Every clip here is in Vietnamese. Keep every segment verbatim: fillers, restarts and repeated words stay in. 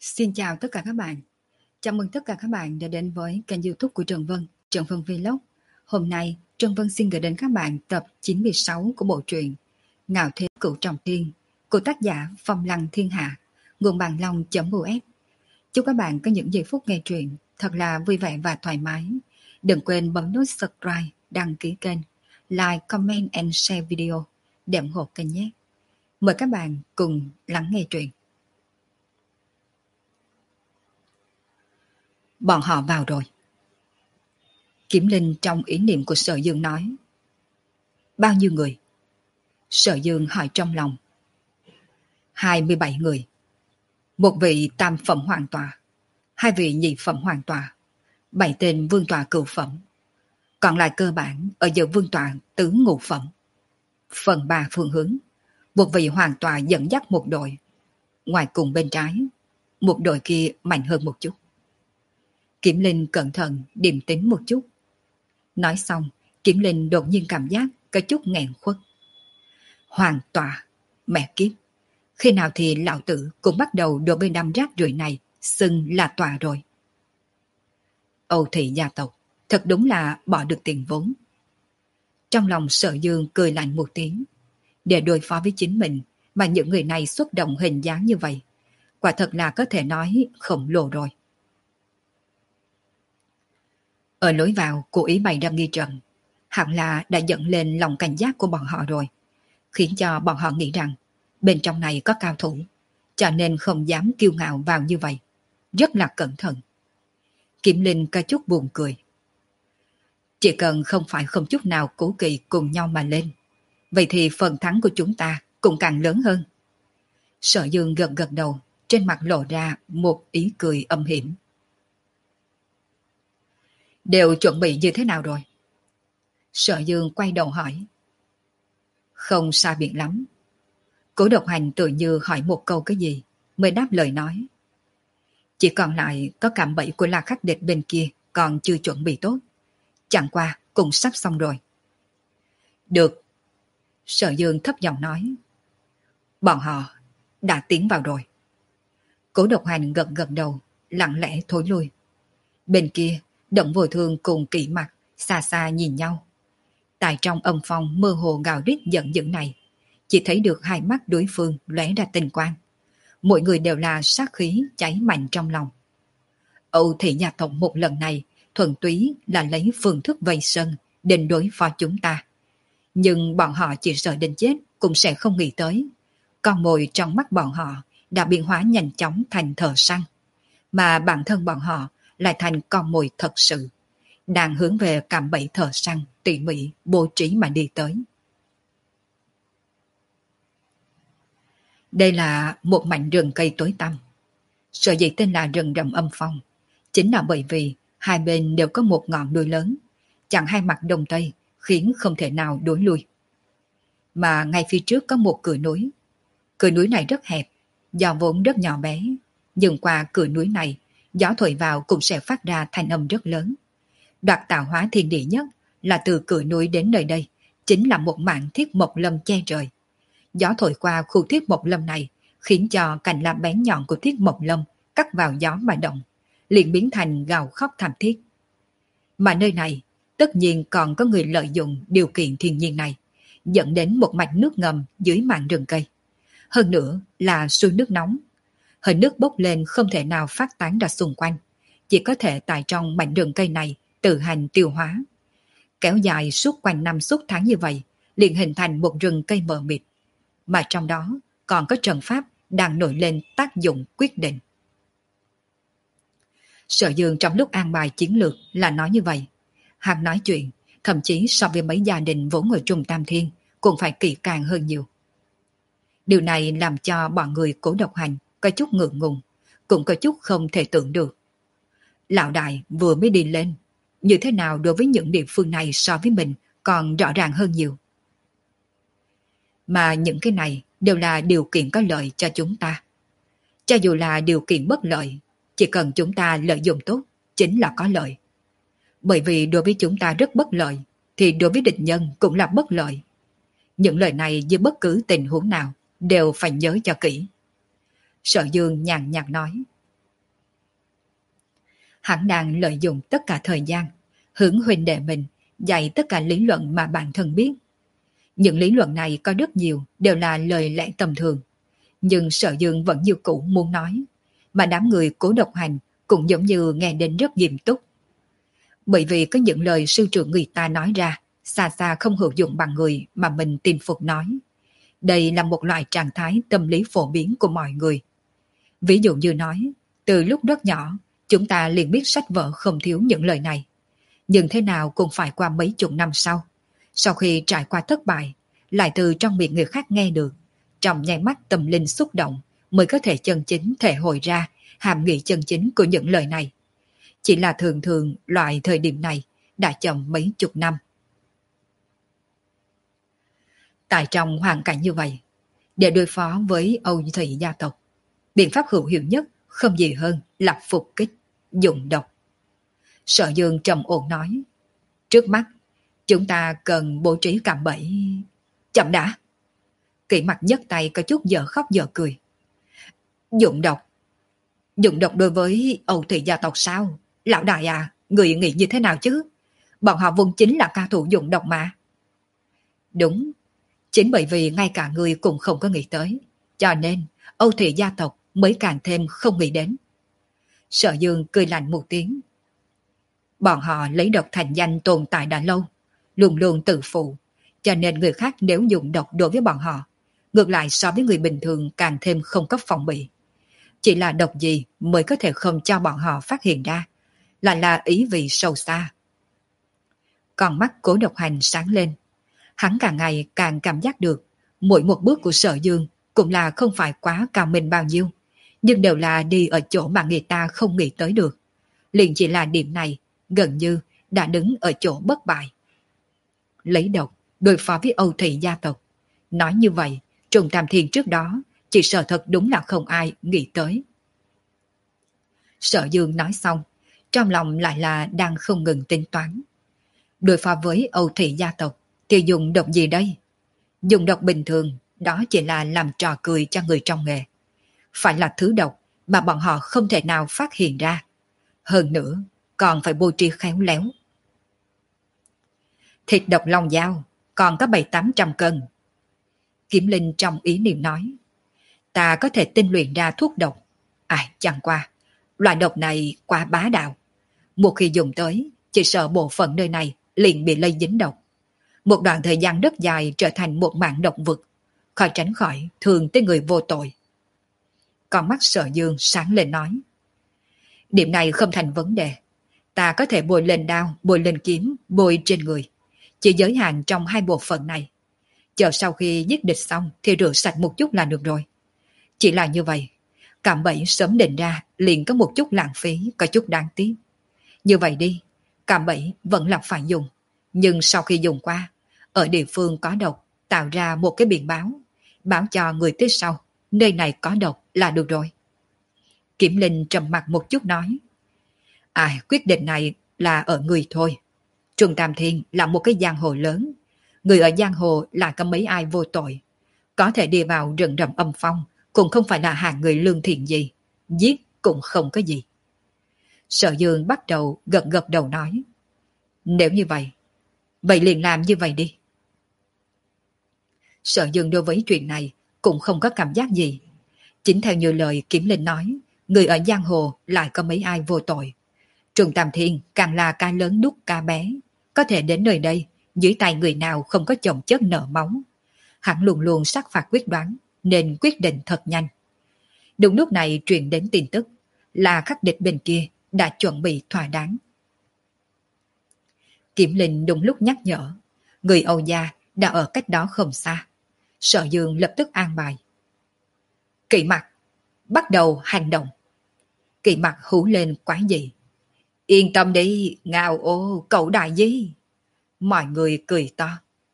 Xin chào tất cả các bạn. Chào mừng tất cả các bạn đã đến với kênh YouTube của Trần Vân, Trần Vân Vlog. Hôm nay, Trần Vân xin gửi đến các bạn tập chín mươi sáu của bộ truyện Ngạo Thế Cửu Trọng Thiên của tác giả Phong Lăng Thiên Hạ, nguồn bàn long.us. Chúc các bạn có những giây phút nghe truyện thật là vui vẻ và thoải mái. Đừng quên bấm nút subscribe, đăng ký kênh, like, comment and share video để ủng hộ kênh nhé. Mời các bạn cùng lắng nghe truyện. Bọn họ vào rồi. Kiếm Linh trong ý niệm của Sở Dương nói. Bao nhiêu người? Sở Dương hỏi trong lòng. hai mươi bảy người. Một vị tam phẩm hoàng tòa, hai vị nhị phẩm hoàng tòa, bảy tên vương tòa cửu phẩm. Còn lại cơ bản ở giữa vương tòa tứ ngũ phẩm. Phần ba phương hướng, một vị hoàng tòa dẫn dắt một đội. Ngoài cùng bên trái, một đội kia mạnh hơn một chút. Kiếm Linh cẩn thận điềm tĩnh một chút. Nói xong, Kiếm Linh đột nhiên cảm giác có chút nghẹn khuất. Hoàng tòa, mẹ kiếp. Khi nào thì lão tử cũng bắt đầu đối với đám rác rưởi này xưng là tòa rồi. Âu thị gia tộc, thật đúng là bỏ được tiền vốn. Trong lòng Sở Dương cười lạnh một tiếng. Để đối phó với chính mình mà những người này xuất động hình dáng như vậy, quả thật là có thể nói khổng lồ rồi. Ở lối vào, cố ý bày ra nghi trận, hẳn là đã dẫn lên lòng cảnh giác của bọn họ rồi, khiến cho bọn họ nghĩ rằng bên trong này có cao thủ, cho nên không dám kiêu ngạo vào như vậy, rất là cẩn thận. Kiếm Linh có chút buồn cười. Chỉ cần không phải không chút nào cố kỵ cùng nhau mà lên, vậy thì phần thắng của chúng ta cũng càng lớn hơn. Sở Dương gật gật đầu, trên mặt lộ ra một ý cười âm hiểm. Đều chuẩn bị như thế nào rồi? Sở Dương quay đầu hỏi. Không sai biệt lắm. Cố Độc Hành tự như hỏi một câu cái gì, mới đáp lời nói. Chỉ còn lại có cạm bẫy của La Khắc Địch bên kia còn chưa chuẩn bị tốt. Chẳng qua cũng sắp xong rồi. Được. Sở Dương thấp giọng nói. Bọn họ đã tiến vào rồi. Cố Độc Hành gật gật đầu, lặng lẽ thối lui. Bên kia, Động Vô Thương cùng Kỷ Mặc xa xa nhìn nhau. Tại trong âm phong mơ hồ gào rít giận dữ này, chỉ thấy được hai mắt đối phương lóe ra tình quang. Mỗi người đều là sát khí cháy mạnh trong lòng. Âu thị nhà tộc một lần này thuần túy là lấy phương thức vây sân định đối phó chúng ta. Nhưng bọn họ chỉ sợ đến chết cũng sẽ không nghĩ tới. Con mồi trong mắt bọn họ đã biến hóa nhanh chóng thành thợ săn, mà bản thân bọn họ lại thành con mồi thật sự, đang hướng về cạm bẫy thợ săn tỉ mỉ bố trí mà đi tới. Đây là một mảnh rừng cây tối tăm. Sở dĩ tên là rừng rậm âm phong, chính là bởi vì hai bên đều có một ngọn núi lớn, chặn hai mặt đông tây, khiến không thể nào đối lui. Mà ngay phía trước có một cửa núi. Cửa núi này rất hẹp, do vốn rất nhỏ bé, nhưng qua cửa núi này, gió thổi vào cũng sẽ phát ra thanh âm rất lớn. Đoạt tạo hóa thiên địa nhất là từ cửa núi đến nơi đây, chính là một mảng thiết mộc lâm che trời. Gió thổi qua khu thiết mộc lâm này, khiến cho cành lá bén nhọn của thiết mộc lâm cắt vào gió mà động, liền biến thành gào khóc thảm thiết. Mà nơi này, tất nhiên còn có người lợi dụng điều kiện thiên nhiên này, dẫn đến một mạch nước ngầm dưới mảng rừng cây. Hơn nữa là suối nước nóng. Hơi nước bốc lên không thể nào phát tán ra xung quanh, chỉ có thể tại trong mảnh rừng cây này tự hành tiêu hóa. Kéo dài suốt quanh năm suốt tháng như vậy, liền hình thành một rừng cây mờ mịt, mà trong đó còn có trận pháp đang nổi lên tác dụng quyết định. Sở Dương trong lúc an bài chiến lược là nói như vậy. Hắn nói chuyện, thậm chí so với mấy gia đình vốn ở Trung Tam Thiên cũng phải kỹ càng hơn nhiều. Điều này làm cho bọn người Cố Độc Hành có chút ngượng ngùng, cũng có chút không thể tưởng được. Lão đại vừa mới đi lên, như thế nào đối với những địa phương này so với mình còn rõ ràng hơn nhiều. Mà những cái này đều là điều kiện có lợi cho chúng ta. Cho dù là điều kiện bất lợi, chỉ cần chúng ta lợi dụng tốt, chính là có lợi. Bởi vì đối với chúng ta rất bất lợi, thì đối với địch nhân cũng là bất lợi. Những lời này dưới bất cứ tình huống nào đều phải nhớ cho kỹ. Sở Dương nhàn nhạt nói. Hắn đang lợi dụng tất cả thời gian, hướng huynh đệ mình dạy tất cả lý luận mà bản thân biết. Những lý luận này có rất nhiều đều là lời lẽ tầm thường, nhưng Sở Dương vẫn như cũ muốn nói, mà đám người Cố Độc Hành cũng giống như nghe đến rất nghiêm túc. Bởi vì có những lời sư trưởng người ta nói ra, xa xa không hữu dụng bằng người mà mình tin phục nói. Đây là một loại trạng thái tâm lý phổ biến của mọi người. Ví dụ như nói, từ lúc rất nhỏ, chúng ta liền biết sách vở không thiếu những lời này. Nhưng thế nào cũng phải qua mấy chục năm sau. Sau khi trải qua thất bại, lại từ trong miệng người khác nghe được, trong nháy mắt tâm linh xúc động mới có thể chân chính thể hội ra hàm nghĩa chân chính của những lời này. Chỉ là thường thường loại thời điểm này đã chậm mấy chục năm. Tại trong hoàn cảnh như vậy, để đối phó với Âu Thủy gia tộc, biện pháp hữu hiệu nhất không gì hơn là phục kích, dùng độc. Sở Dương trầm ổn nói, trước mắt, chúng ta cần bố trí cạm bẫy. Chậm đã. Kỷ Mặc nhấc tay có chút dở khóc dở cười. Dụng độc. Dụng độc đối với Âu Thủy gia tộc sao? Lão đại à, người nghĩ như thế nào chứ? Bọn họ vốn chính là ca thủ dụng độc mà. Đúng, chính bởi vì ngay cả người cũng không có nghĩ tới, cho nên Âu Thủy gia tộc mới càng thêm không nghĩ đến. Sở Dương cười lạnh một tiếng. Bọn họ lấy độc thành danh tồn tại đã lâu, luôn luôn tự phụ, cho nên người khác nếu dùng độc đối với bọn họ, ngược lại so với người bình thường càng thêm không có phòng bị. Chỉ là độc gì mới có thể không cho bọn họ phát hiện ra, lại là ý vị sâu xa. Còn mắt Cố Độc Hành sáng lên, hắn càng ngày càng cảm giác được mỗi một bước của Sở Dương cũng là không phải quá cao minh bao nhiêu, nhưng đều là đi ở chỗ mà người ta không nghĩ tới được. Liền chỉ là điểm này gần như đã đứng ở chỗ bất bại. Lấy độc đối phó với Âu Thủy gia tộc, nói như vậy Trùng Tam Thiên trước đó chỉ sợ thật đúng là không ai nghĩ tới. Sở Dương nói xong, trong lòng lại là đang không ngừng tính toán. Đối phó với Âu Thủy gia tộc thì dùng độc gì đây? Dùng độc bình thường đó chỉ là làm trò cười cho người trong nghề. Phải là thứ độc mà bọn họ không thể nào phát hiện ra. Hơn nữa còn phải bố trí khéo léo. Thịt độc long dao còn có bảy tám trăm cân. Kiếm Linh trong ý niệm nói, ta có thể tinh luyện ra thuốc độc. Ai chẳng qua, loại độc này quá bá đạo. Một khi dùng tới, chỉ sợ bộ phận nơi này liền bị lây dính độc. Một đoạn thời gian rất dài trở thành một mạng độc vực, khỏi tránh khỏi thường tới người vô tội. Con mắt Sở Dương sáng lên nói, điểm này không thành vấn đề. Ta có thể bôi lên đao, bôi lên kiếm, bôi trên người. Chỉ giới hạn trong hai bộ phận này. Chờ sau khi giết địch xong thì rửa sạch một chút là được rồi. Chỉ là như vậy, cạm bẫy sớm định ra liền có một chút lãng phí, có chút đáng tiếc. Như vậy đi, cạm bẫy vẫn là phải dùng. Nhưng sau khi dùng qua, ở địa phương có độc, tạo ra một cái biển báo, báo cho người tới sau, nơi này có độc là được rồi. Kiểm Linh trầm mặt một chút nói, ai quyết định này là ở người thôi. Trùng Tam Thiên là một cái giang hồ lớn, người ở giang hồ lại có mấy ai vô tội. Có thể đi vào rừng rậm âm phong, cũng không phải là hạng người lương thiện gì, giết cũng không có gì. Sở Dương bắt đầu gật gật đầu nói, nếu như vậy, vậy liền làm như vậy đi. Sở Dương đối với chuyện này cũng không có cảm giác gì. Chính theo như lời Kiếm Linh nói, người ở giang hồ lại có mấy ai vô tội. Trùng Tam Thiên càng là ca lớn đúc ca bé, có thể đến nơi đây, dưới tay người nào không có chồng chất nợ máu. Hắn luôn luôn sắc phạt quyết đoán, nên quyết định thật nhanh. Đúng lúc này truyền đến tin tức là khắc địch bên kia đã chuẩn bị thỏa đáng. Kiểm Linh đúng lúc nhắc nhở, người Âu gia đã ở cách đó không xa. Sở Dương lập tức an bài. Kỵ Mặc, bắt đầu hành động. Kỵ Mặc hú lên quái dị. Yên tâm đi, ngao ô, cậu đại di. Mọi người cười to.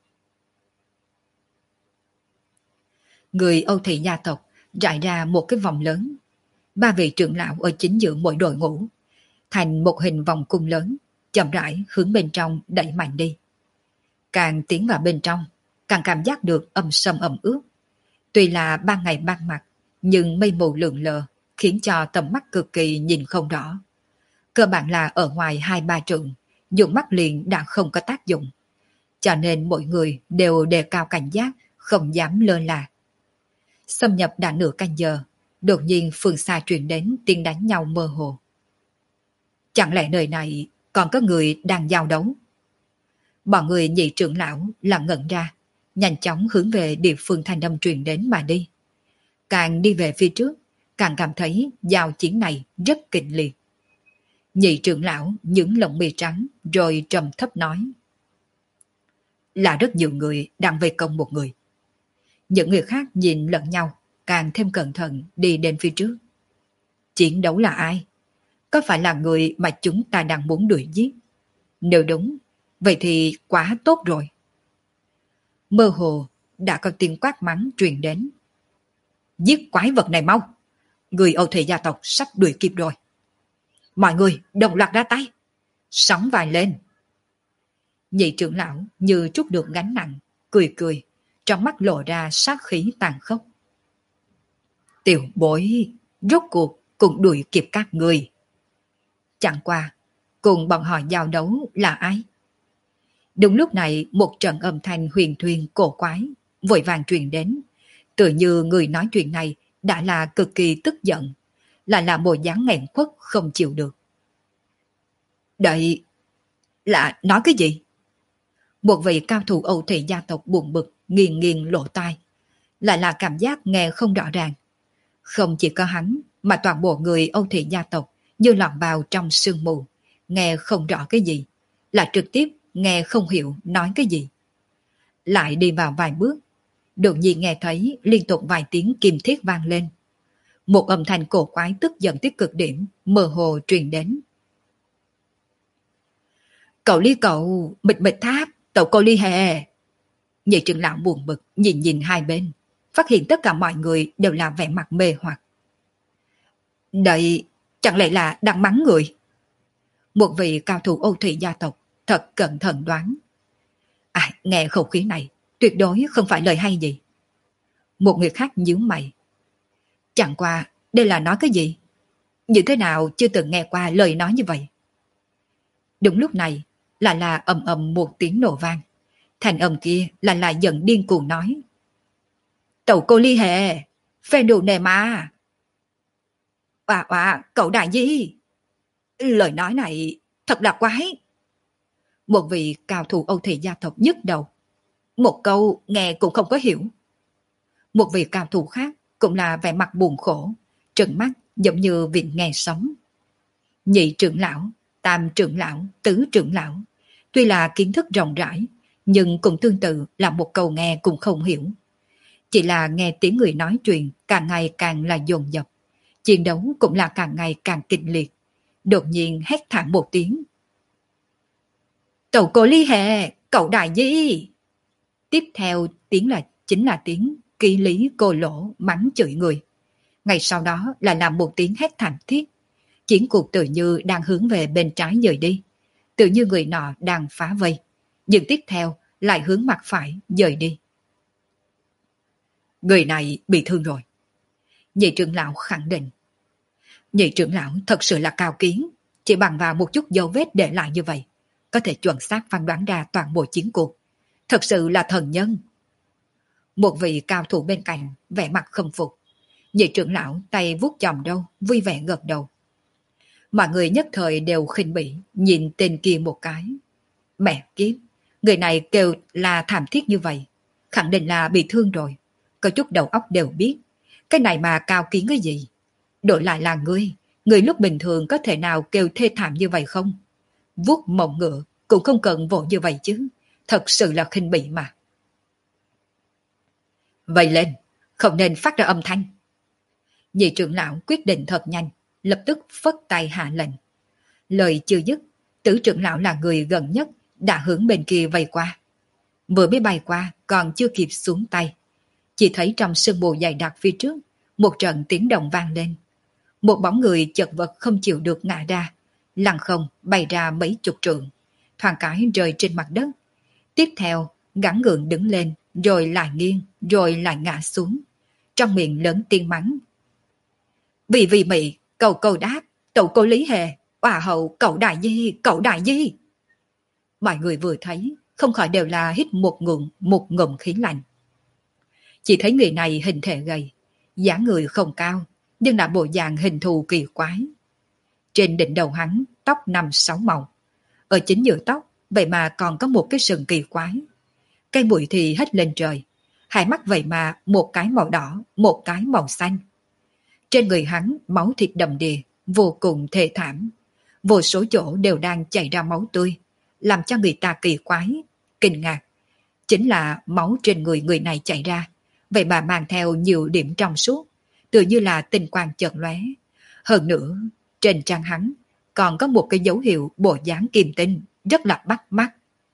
Người Âu Thị gia tộc rải ra một cái vòng lớn. Ba vị trưởng lão ở chính giữa mỗi đội ngũ, thành một hình vòng cung lớn, chậm rãi hướng bên trong đẩy mạnh đi. Càng tiến vào bên trong, càng cảm giác được âm sâm ẩm ướt. Tuy là ban ngày ban mặt, nhưng mây mù lượn lờ khiến cho tầm mắt cực kỳ nhìn không rõ. Cơ bản là ở ngoài hai ba trượng, dùng mắt liền đã không có tác dụng. Cho nên mọi người đều đề cao cảnh giác, không dám lơ là. Xâm nhập đã nửa canh giờ, đột nhiên phương xa truyền đến tiếng đánh nhau mơ hồ. Chẳng lẽ nơi này còn có người đang giao đấu? Bọn người nhị trưởng lão làm ngẩn ra, nhanh chóng hướng về địa phương thanh âm truyền đến mà đi. Càng đi về phía trước, càng cảm thấy giao chiến này rất kịch liệt. Nhị trưởng lão những lông mi trắng rồi trầm thấp nói. Là rất nhiều người đang vây công một người. Những người khác nhìn lẫn nhau, càng thêm cẩn thận đi đến phía trước. Chiến đấu là ai? Có phải là người mà chúng ta đang muốn đuổi giết? Nếu đúng, vậy thì quá tốt rồi. Mơ hồ đã có tiếng quát mắng truyền đến. Giết quái vật này mau! Người Âu Thủy gia tộc sắp đuổi kịp rồi. Mọi người đồng loạt ra tay. Sóng vai lên. Nhị trưởng lão như trút được gánh nặng, cười cười, trong mắt lộ ra sát khí tàn khốc. Tiểu bối, rốt cuộc cũng đuổi kịp các người. Chẳng qua, cùng bọn họ giao đấu là ai? Đúng lúc này một trận âm thanh huyền thuyên cổ quái, vội vàng truyền đến. Tự như người nói chuyện này đã là cực kỳ tức giận, lại là bộ dáng nghẹn khuất không chịu được. Đợi, là nói cái gì? Một vị cao thủ Âu Thủy gia tộc buồn bực, nghiền nghiền lộ tai, lại là cảm giác nghe không rõ ràng. Không chỉ có hắn, mà toàn bộ người Âu Thủy gia tộc như lọt vào trong sương mù, nghe không rõ cái gì, là trực tiếp nghe không hiểu nói cái gì. Lại đi vào vài bước, đột nhiên nghe thấy liên tục vài tiếng kim thiết vang lên. Một âm thanh cổ quái tức giận tới cực điểm, mơ hồ truyền đến. Cậu Ly cậu, mịch mịch tháp, tàu cô Ly hề. Nhị trưởng lão buồn bực nhìn nhìn hai bên, phát hiện tất cả mọi người đều là vẻ mặt mê hoặc. Đây, chẳng lẽ là đang mắng người? Một vị cao thủ Âu Thủy gia tộc thật cẩn thận đoán. À, nghe khẩu khí này, tuyệt đối không phải lời hay gì. Một người khác nhíu mày. Chẳng qua, đây là nói cái gì? Như thế nào chưa từng nghe qua lời nói như vậy? Đúng lúc này, là là ầm ầm một tiếng nổ vang. Thành âm kia là là giận điên cuồng nói. Tẩu cô Ly hề, phê đủ nề mà. À à, cậu đại di. Lời nói này thật là quái. Một vị cao thủ Âu Thủy gia tộc nhức đầu. Một câu nghe cũng không có hiểu. Một vị cao thủ khác cũng là vẻ mặt buồn khổ, trừng mắt giống như vịn nghe sống. Nhị trưởng lão, tam trưởng lão, tứ trưởng lão, tuy là kiến thức rộng rãi, nhưng cũng tương tự là một câu nghe cũng không hiểu. Chỉ là nghe tiếng người nói chuyện càng ngày càng là dồn dập, chiến đấu cũng là càng ngày càng kịch liệt. Đột nhiên hét thảm một tiếng. Tẩu cô Ly hề, cậu đại di. Tiếp theo tiếng là chính là tiếng ký lý cô lỗ mắng chửi người. Ngay sau đó là làm một tiếng hét thảm thiết. Chiến cuộc tự như đang hướng về bên trái dời đi. Tự như người nọ đang phá vây. Nhưng tiếp theo lại hướng mặt phải dời đi. Người này bị thương rồi. Nhị trưởng lão khẳng định. Nhị trưởng lão thật sự là cao kiến. Chỉ bằng vào một chút dấu vết để lại như vậy, có thể chuẩn xác phán đoán ra toàn bộ chiến cuộc. Thật sự là thần nhân. Một vị cao thủ bên cạnh vẻ mặt khâm phục. Nhị trưởng lão tay vuốt chòm râu, vui vẻ gật đầu. Mọi người nhất thời đều khinh bỉ, nhìn tên kia một cái. Mẹ kiếp, người này kêu là thảm thiết như vậy, khẳng định là bị thương rồi. Có chút đầu óc đều biết. Cái này mà cao kiến cái gì? Đổi lại là ngươi, người lúc bình thường có thể nào kêu thê thảm như vậy không? Vuốt mộng ngựa cũng không cần vội như vậy chứ. Thật sự là khinh bỉ mà. Vậy lên, không nên phát ra âm thanh. Nhị trưởng lão quyết định thật nhanh, lập tức phất tay hạ lệnh. Lời chưa dứt, tứ trưởng lão là người gần nhất đã hướng bên kia vây qua. Vừa mới bay qua còn chưa kịp xuống tay. Chỉ thấy trong sương mù dày đặc phía trước, một trận tiếng động vang lên. Một bóng người chật vật không chịu được ngã ra, lăn không bay ra mấy chục trượng, thoáng cái rơi trên mặt đất. Tiếp theo, gắng gượng đứng lên, rồi lại nghiêng, rồi lại ngã xuống. Trong miệng lớn tiếng mắng. Vì vì mị, cầu cầu đáp, tẩu cô Lý hề, Hòa hậu, cậu đại di, cậu đại di. Mọi người vừa thấy, không khỏi đều là hít một ngụm, một ngụm khí lạnh. Chỉ thấy người này hình thể gầy, dáng người không cao, nhưng là bộ dạng hình thù kỳ quái. Trên đỉnh đầu hắn, tóc năm sáu màu. Ở chính giữa tóc, vậy mà còn có một cái sừng kỳ quái. Cây bụi thì hết lên trời. Hai mắt vậy mà một cái màu đỏ, một cái màu xanh. Trên người hắn, máu thịt đầm đìa, vô cùng thê thảm. Vô số chỗ đều đang chảy ra máu tươi, làm cho người ta kỳ quái, kinh ngạc. Chính là máu trên người người này chảy ra, vậy mà mang theo nhiều điểm trong suốt, tựa như là tinh quang chợt lóe. Hơn nữa, trên trán hắn còn có một cái dấu hiệu bộ dáng kim tinh, rất là bắt mắt.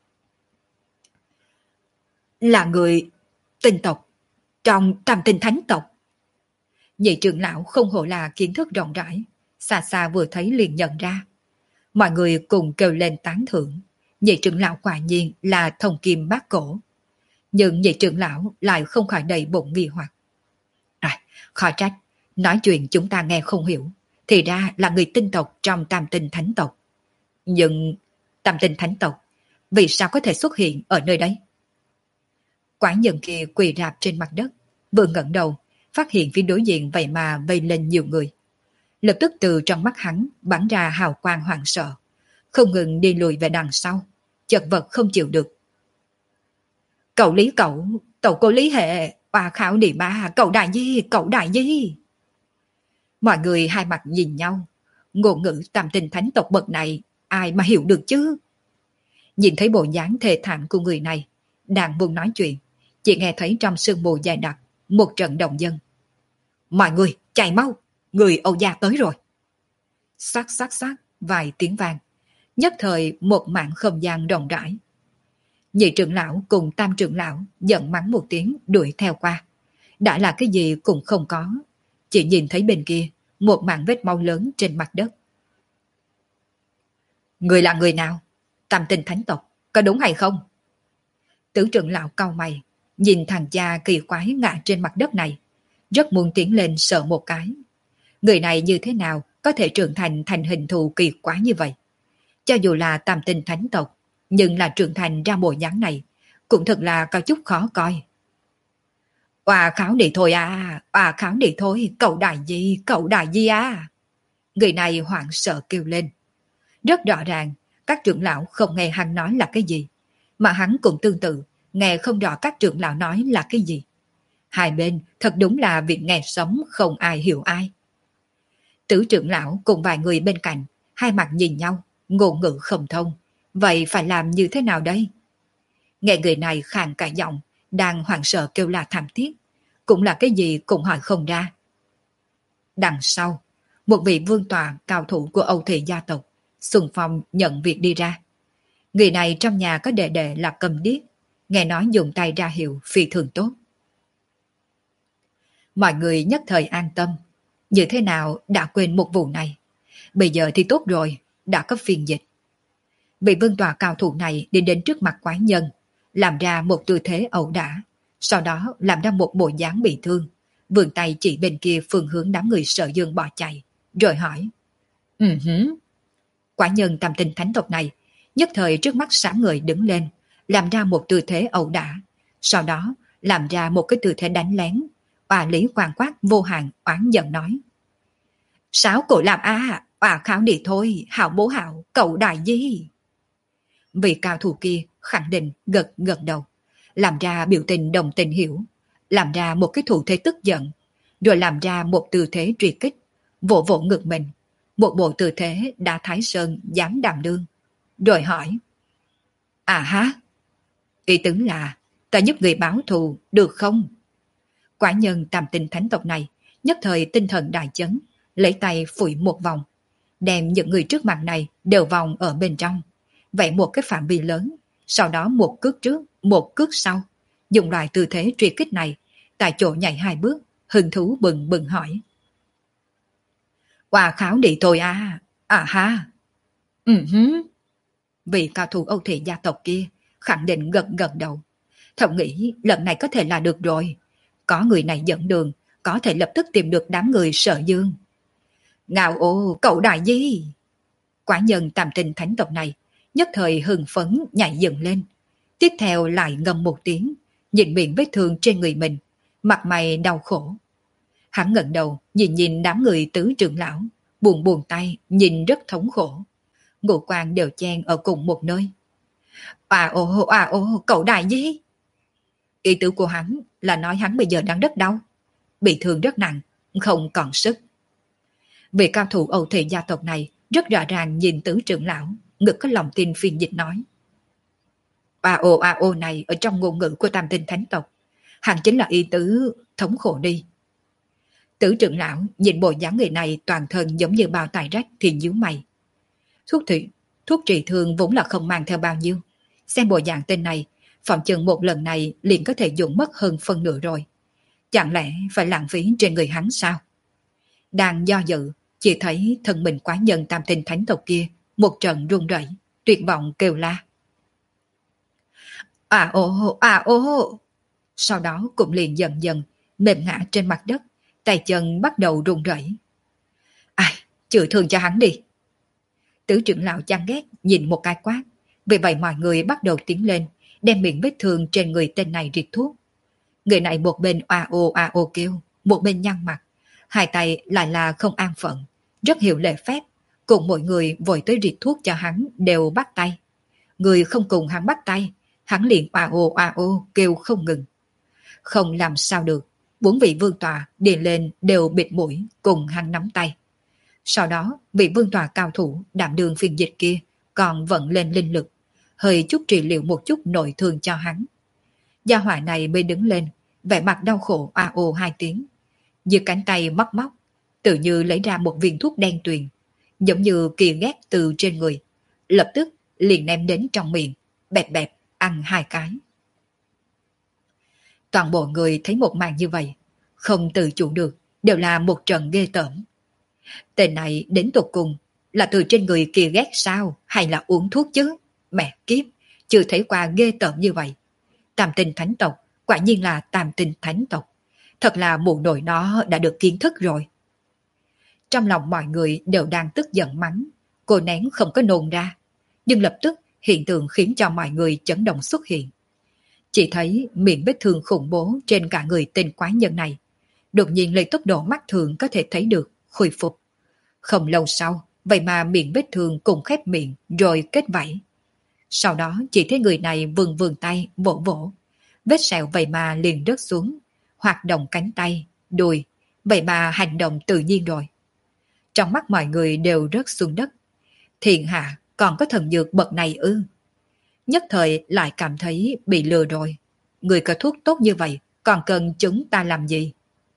Là người tinh tộc, trong tam tinh thánh tộc. Nhị trưởng lão không hổ là kiến thức rộng rãi, xa xa vừa thấy liền nhận ra. Mọi người cùng kêu lên tán thưởng, nhị trưởng lão quả nhiên là thông kim bát cổ. Nhưng nhị trưởng lão lại không khỏi đầy bụng nghi hoặc. À, khó trách, nói chuyện chúng ta nghe không hiểu, thì ra là người tinh tộc trong tam tinh thánh tộc. Nhưng tam tinh thánh tộc, vì sao có thể xuất hiện ở nơi đấy? Quái nhân kia quỳ rạp trên mặt đất, vừa ngẩng đầu, phát hiện phía đối diện vậy mà vây lên nhiều người. Lập tức từ trong mắt hắn bắn ra hào quang hoảng sợ, không ngừng đi lùi về đằng sau, chật vật không chịu được. Cậu Lý cậu, cậu cô Lý hệ, oa khảo đi ba, cậu đại di, cậu đại di. Mọi người hai mặt nhìn nhau, ngôn ngữ tam tinh thánh tộc bậc này, ai mà hiểu được chứ? Nhìn thấy bộ dáng thê thảm của người này, đang muốn nói chuyện, chỉ nghe thấy trong sương mù dài đặc, một trận động dân. Mọi người, chạy mau, người Âu gia tới rồi. Sắc sắc sắc, vài tiếng vang, nhất thời một mảng không gian rộng rãi. Nhị trưởng lão cùng tam trưởng lão giận mắng một tiếng đuổi theo qua. Đã là cái gì cũng không có, chỉ nhìn thấy bên kia một mảng vết máu lớn trên mặt đất. Người là người nào? Tam tinh thánh tộc, có đúng hay không? Tứ trưởng lão cau mày, nhìn thằng cha kỳ quái ngã trên mặt đất này, rất muốn tiến lên sợ một cái. Người này như thế nào có thể trưởng thành thành hình thù kỳ quái như vậy? Cho dù là tam tinh thánh tộc, nhưng là trưởng thành ra bộ dáng này, cũng thật là có chút khó coi. Oà khảo đi thôi à, oà khảo đi thôi, cậu đại di, cậu đại di à. Người này hoảng sợ kêu lên. Rất rõ ràng, các trưởng lão không nghe hắn nói là cái gì, mà hắn cũng tương tự, nghe không rõ các trưởng lão nói là cái gì. Hai bên thật đúng là việc nghe sống không ai hiểu ai. Tứ trưởng lão cùng vài người bên cạnh, hai mặt nhìn nhau, ngôn ngữ không thông. Vậy phải làm như thế nào đây? Nghe người này khàn cả giọng, đang hoảng sợ kêu la thảm thiết, cũng là cái gì cũng hỏi không ra. Đằng sau, một vị vương tọa cao thủ của Âu Thị gia tộc, xung phong nhận việc đi ra. Người này trong nhà có đệ đệ là Cầm Điếc, nghe nói dùng tay ra hiệu phi thường tốt. Mọi người nhất thời an tâm, như thế nào đã quên một vụ này. Bây giờ thì tốt rồi, đã có phiên dịch. Vị vương tọa cao thủ này đi đến trước mặt quái nhân, làm ra một tư thế ẩu đả, sau đó làm ra một bộ dáng bị thương, vươn tay chỉ bên kia phương hướng đám người Sở Dương bỏ chạy, rồi hỏi. Ừ hứ. Quái nhân tam tinh thánh tộc này, nhất thời trước mắt sáng người đứng lên, làm ra một tư thế ẩu đả, sau đó làm ra một cái tư thế đánh lén, và Lý Quang Quát vô hạn oán giận nói. Sáu cổ làm a, à, khảo đi thôi, hảo bố hảo, cậu đại di. Vị cao thủ kia khẳng định gật gật đầu, làm ra biểu tình đồng tình hiểu, làm ra một cái thủ thế tức giận, rồi làm ra một tư thế truy kích, vỗ vỗ ngực mình, một bộ tư thế đã Thái Sơn dám đảm đương, rồi hỏi. À hả? Ý tứ là ta giúp người báo thù được không? Quả nhân tam tinh thánh tộc này nhất thời tinh thần đại chấn, lấy tay phủi một vòng, đem những người trước mặt này đều vòng ở bên trong, vậy một cái phạm vi lớn, sau đó một cước trước, một cước sau, dùng loại tư thế truy kích này, tại chỗ nhảy hai bước, hứng thú bừng bừng hỏi. Qua khảo đi thôi à, à ha. Ừ hứ. Vị cao thủ Âu Thị gia tộc kia khẳng định gật gật đầu, thầm nghĩ lần này có thể là được rồi, có người này dẫn đường, có thể lập tức tìm được đám người Sở Dương. Ngạo ô, cậu đại di. Quả nhân tam tinh thánh tộc này nhất thời hưng phấn nhảy dựng lên, tiếp theo lại ngâm một tiếng, nhìn miệng vết thương trên người mình, mặt mày đau khổ. Hắn ngẩng đầu nhìn nhìn đám người tứ trưởng lão, buồn buồn tay nhìn rất thống khổ. Ngũ quan đều chen ở cùng một nơi. À ô, à ô, cậu đại gì? Ý tứ của hắn là nói hắn bây giờ đang rất đau, bị thương rất nặng, không còn sức. Vị cao thủ Âu Thị gia tộc này rất rõ ràng nhìn tứ trưởng lão, ngực có lòng tin phiên dịch nói. À ô à ô này ở trong ngôn ngữ của tam tinh thánh tộc, hẳn chính là ý tứ thống khổ đi. Tứ trưởng lão nhìn bộ dáng người này toàn thân giống như bao tải rách thì nhíu mày. Thuốc thị, thuốc trị thương vốn là không mang theo bao nhiêu. Xem bộ dạng tên này, phòng chừng một lần này liền có thể dùng mất hơn phân nửa rồi. Chẳng lẽ phải lãng phí trên người hắn sao? Đang do dự, chỉ thấy thân mình quá nhân tam tinh thánh tộc kia một trận run rẩy, tuyệt vọng kêu la. À ô, à ô. Sau đó cũng liền dần dần mềm ngã trên mặt đất, tay chân bắt đầu run rẩy. Ai, chữa thương cho hắn đi. Tứ trưởng lão chán ghét nhìn một cái quát, vì vậy mọi người bắt đầu tiến lên, đem miệng vết thương trên người tên này rịt thuốc. Người này một bên oa ô oa ô kêu, một bên nhăn mặt, hai tay lại là không an phận, rất hiểu lễ phép, cùng mọi người vội tới rịt thuốc cho hắn đều bắt tay. Người không cùng hắn bắt tay, hắn liền oa ô oa ô kêu không ngừng. Không làm sao được, bốn vị vương tọa đi lên đều bịt mũi cùng hắn nắm tay. Sau đó, vị vương tọa cao thủ đảm đương phiên dịch kia còn vận lên linh lực, hơi chút trị liệu một chút nội thương cho hắn. Gia hỏa này mới đứng lên, vẻ mặt đau khổ a ô hai tiếng, giơ cánh tay móc móc, tự như lấy ra một viên thuốc đen tuyền, giống như kỳ ghét từ trên người, lập tức liền ném đến trong miệng, bẹp bẹp ăn hai cái. Toàn bộ người thấy một màn như vậy, không tự chủ được, đều là một trận ghê tởm. Tên này đến tột cùng là từ trên người kia ghét sao, hay là uống thuốc chứ? Mẹ kiếp, chưa thấy qua ghê tởm như vậy. Tam tinh thánh tộc, quả nhiên là tam tinh thánh tộc. Thật là mụ nội nó đã được kiến thức rồi. Trong lòng mọi người đều đang tức giận mắng, cô nén không có nôn ra. Nhưng lập tức hiện tượng khiến cho mọi người chấn động xuất hiện. Chỉ thấy miệng vết thương khủng bố trên cả người tên quái nhân này, đột nhiên lấy tốc độ mắt thường có thể thấy được, khôi phục. Không lâu sau, vậy mà miệng vết thương cùng khép miệng rồi kết vảy. Sau đó chỉ thấy người này vườn vườn tay, vỗ vỗ. Vết sẹo vậy mà liền rớt xuống, hoạt động cánh tay, đùi, vậy mà hành động tự nhiên rồi. Trong mắt mọi người đều rớt xuống đất. Thiên hạ còn có thần dược bậc này ư? Nhất thời lại cảm thấy bị lừa rồi. Người có thuốc tốt như vậy, còn cần chúng ta làm gì?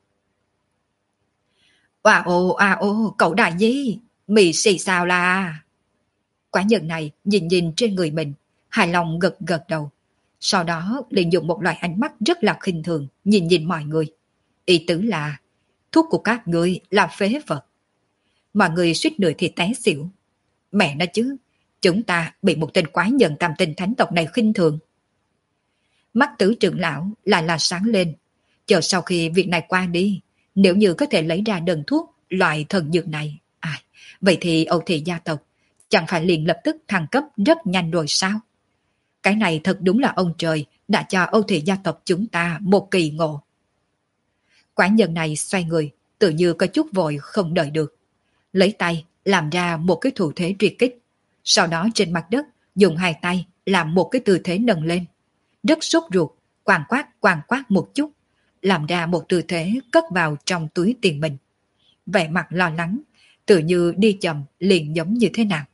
À ô, à ô, cậu đại nhi, mì xì sao là... Quả nhân này nhìn nhìn trên người mình, hài lòng gật gật đầu. Sau đó liền dùng một loại ánh mắt rất là khinh thường, nhìn nhìn mọi người. Ý tứ là, thuốc của các ngươi là phế vật. Mọi người suýt nữa thì té xỉu. Mẹ nó chứ, chúng ta bị một tên quái nhân tam tinh thánh tộc này khinh thường. Mắt tứ trưởng lão lại là sáng lên. Chờ sau khi việc này qua đi, nếu như có thể lấy ra đơn thuốc loại thần dược này, à, vậy thì Âu Thị gia tộc chẳng phải liền lập tức thăng cấp rất nhanh rồi sao? Cái này thật đúng là ông trời đã cho Âu Thị gia tộc chúng ta một kỳ ngộ. Quái nhân này xoay người, tự như có chút vội không đợi được. Lấy tay làm ra một cái thủ thế truy kích. Sau đó trên mặt đất dùng hai tay làm một cái tư thế nâng lên. Rất sốt ruột, quàng quát quàng quát một chút, làm ra một tư thế cất vào trong túi tiền mình. Vẻ mặt lo lắng, tự như đi chậm liền giống như thế nào.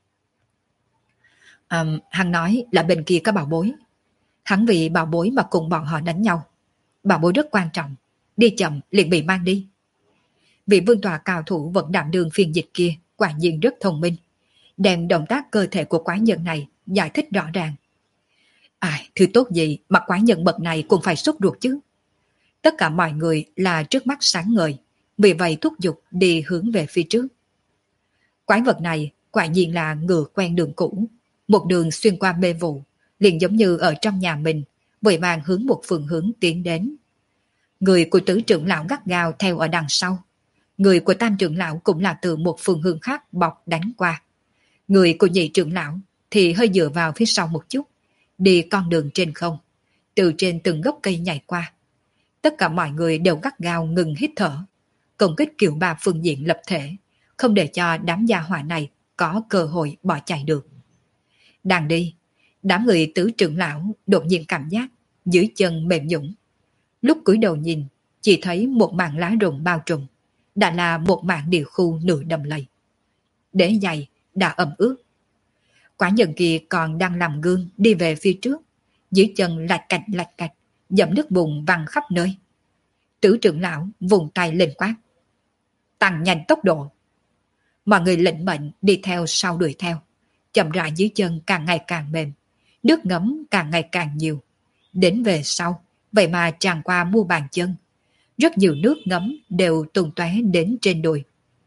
À, hắn nói là bên kia có bảo bối. Hắn vì bảo bối mà cùng bọn họ đánh nhau. Bảo bối rất quan trọng, đi chậm liền bị mang đi. Vị vương tọa cao thủ vẫn đảm đương phiên dịch kia quả nhiên rất thông minh, đem động tác cơ thể của quái nhân này giải thích rõ ràng. Ai, thứ tốt gì mà quái nhân bậc này cũng phải sốt ruột chứ. Tất cả mọi người là trước mắt sáng ngời, vì vậy thúc giục đi hướng về phía trước. Quái vật này quả nhiên là ngựa quen đường cũ, một đường xuyên qua mê vụ, liền giống như ở trong nhà mình, vội vàng hướng một phương hướng tiến đến. Người của tứ trưởng lão gắt gao theo ở đằng sau. Người của tam trưởng lão cũng là từ một phương hướng khác bọc đánh qua. Người của nhị trưởng lão thì hơi dựa vào phía sau một chút, đi con đường trên không, từ trên từng gốc cây nhảy qua. Tất cả mọi người đều gắt gao ngừng hít thở, công kích kiểu ba phương diện lập thể, không để cho đám gia hỏa này có cơ hội bỏ chạy được. Đang đi, đám người tứ trưởng lão đột nhiên cảm giác dưới chân mềm nhũn. Lúc cúi đầu nhìn, chỉ thấy một mảng lá rụng bao trùm, đã là một mảng địa khu nửa đầm lầy. Đế giày đã ẩm ướt. Quả nhân kia còn đang làm gương đi về phía trước, dưới chân lạch cạch lạch cạch, dẫm nước bùn văng khắp nơi. Tứ trưởng lão vùng tay lên quát: tăng nhanh tốc độ. Mọi người lệnh mệnh đi theo sau đuổi theo. Chậm rãi dưới chân càng ngày càng mềm, nước ngấm càng ngày càng nhiều. Đến về sau, vậy mà tràn qua mu bàn chân. Rất nhiều nước ngấm đều tung tóe đến trên đùi.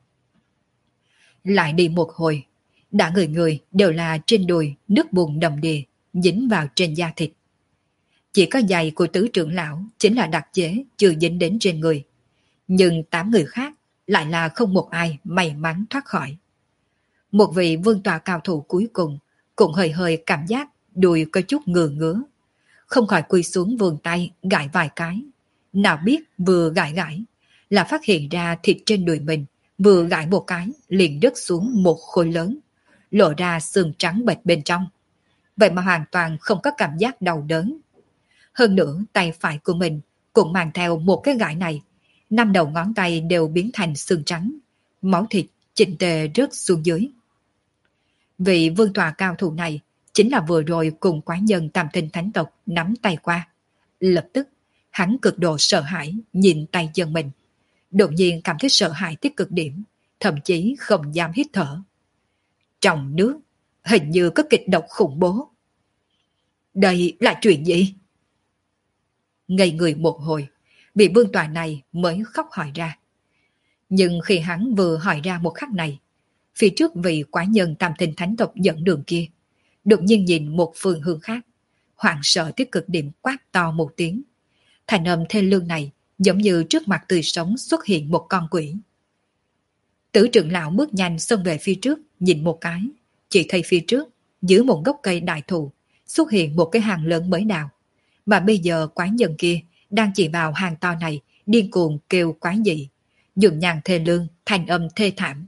Lại đi một hồi, đã người người đều là trên đùi nước bùn đầm đìa, dính vào trên da thịt. Chỉ có giày của tứ trưởng lão chính là đặc chế chưa dính đến trên người. Nhưng tám người khác lại là không một ai may mắn thoát khỏi. Một vị vương tọa cao thủ cuối cùng cũng hơi hơi cảm giác đùi có chút ngừa ngứa, không khỏi quỳ xuống vươn tay gãi vài cái. Nào biết vừa gãi gãi là phát hiện ra thịt trên đùi mình vừa gãi một cái liền rớt xuống một khối lớn, lộ ra xương trắng bệt bên trong. Vậy mà hoàn toàn không có cảm giác đau đớn. Hơn nữa tay phải của mình cũng mang theo một cái gãi này, năm đầu ngón tay đều biến thành xương trắng, máu thịt chỉnh tề rớt xuống dưới. Vị vương tọa cao thủ này chính là vừa rồi cùng quái nhân Tam Tinh Thánh tộc nắm tay qua. Lập tức hắn cực độ sợ hãi nhìn tay chân mình, đột nhiên cảm thấy sợ hãi tới cực điểm, thậm chí không dám hít thở. Trong nước hình như có kịch độc khủng bố. Đây là chuyện gì? Ngây người một hồi, vị vương tọa này mới khóc hỏi ra. Nhưng khi hắn vừa hỏi ra một khắc này, phía trước vị quái nhân Tam Tinh Thánh tộc dẫn đường kia đột nhiên nhìn một phương hướng khác, hoảng sợ tới cực điểm quát to một tiếng. Thành âm thê lương này giống như trước mặt tươi sống xuất hiện một con quỷ. Tứ trưởng lão bước nhanh xông về phía trước, nhìn một cái, chỉ thấy phía trước dưới một gốc cây đại thụ xuất hiện một cái hang lớn mới đào, mà bây giờ quái nhân kia đang chỉ vào hang to này điên cuồng kêu quái dị, dùng nhàn thê lương, thành âm thê thảm.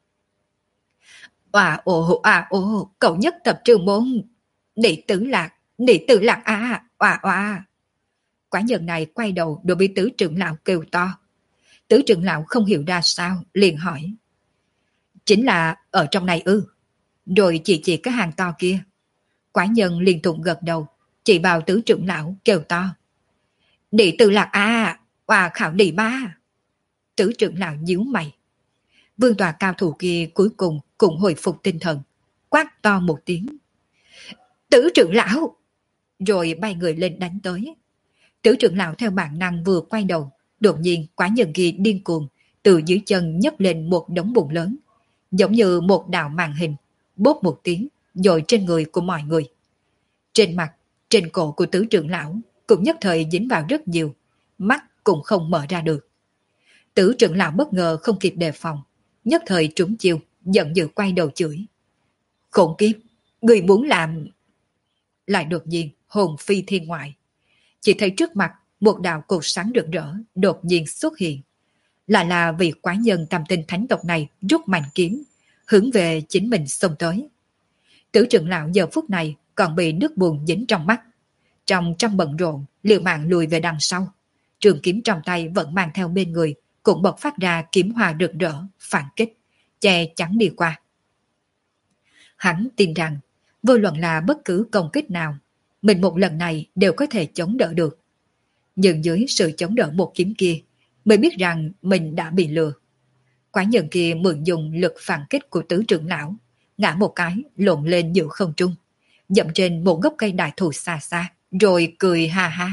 À ồ à ồ, cậu nhất tập trường môn, đệ tử lạc, đệ tử lạc à, oà oà. Quái nhân này quay đầu đối với tứ trưởng lão kêu to. Tứ trưởng lão không hiểu ra sao, liền hỏi. Chính là ở trong này ư? Rồi chỉ chỉ cái hàng to kia. Quái nhân liên tục gật đầu, chỉ vào tứ trưởng lão kêu to. Đệ tử lạc à, oà khảo đệ ba. Tứ trưởng lão nhíu mày. Vương tòa cao thủ kia cuối cùng cũng hồi phục tinh thần, quát to một tiếng. Tứ trưởng lão! Rồi bay người lên đánh tới. Tứ trưởng lão theo bản năng vừa quay đầu, đột nhiên quái nhân kia điên cuồng, từ dưới chân nhấc lên một đống bùn lớn, giống như một đạo màn hình, bốp một tiếng, dội trên người của mọi người. Trên mặt, trên cổ của tứ trưởng lão cũng nhất thời dính vào rất nhiều, mắt cũng không mở ra được. Tứ trưởng lão bất ngờ không kịp đề phòng, nhất thời trúng chiêu, giận dữ quay đầu chửi. Khốn kiếp, người muốn làm... Lại đột nhiên hồn phi thiên ngoại. Chỉ thấy trước mặt một đạo cột sáng rực rỡ đột nhiên xuất hiện. Lại là vị quái nhân Tam Tinh Thánh tộc này rút mạnh kiếm, hướng về chính mình xông tới. Tứ trưởng lão giờ phút này còn bị nước bùn dính trong mắt. Trong trong bận rộn, liều mạng lùi về đằng sau. Trường kiếm trong tay vẫn mang theo bên người, cũng bộc phát ra kiếm hoa rực rỡ, phản kích, che chắn đi qua. Hắn tin rằng, vô luận là bất cứ công kích nào, mình một lần này đều có thể chống đỡ được. Nhưng dưới sự chống đỡ một kiếm kia, mới biết rằng mình đã bị lừa. Quái nhân kia mượn dùng lực phản kích của tứ trưởng lão, ngã một cái lộn lên giữa không trung, dậm trên một gốc cây đại thụ xa xa, rồi cười ha ha.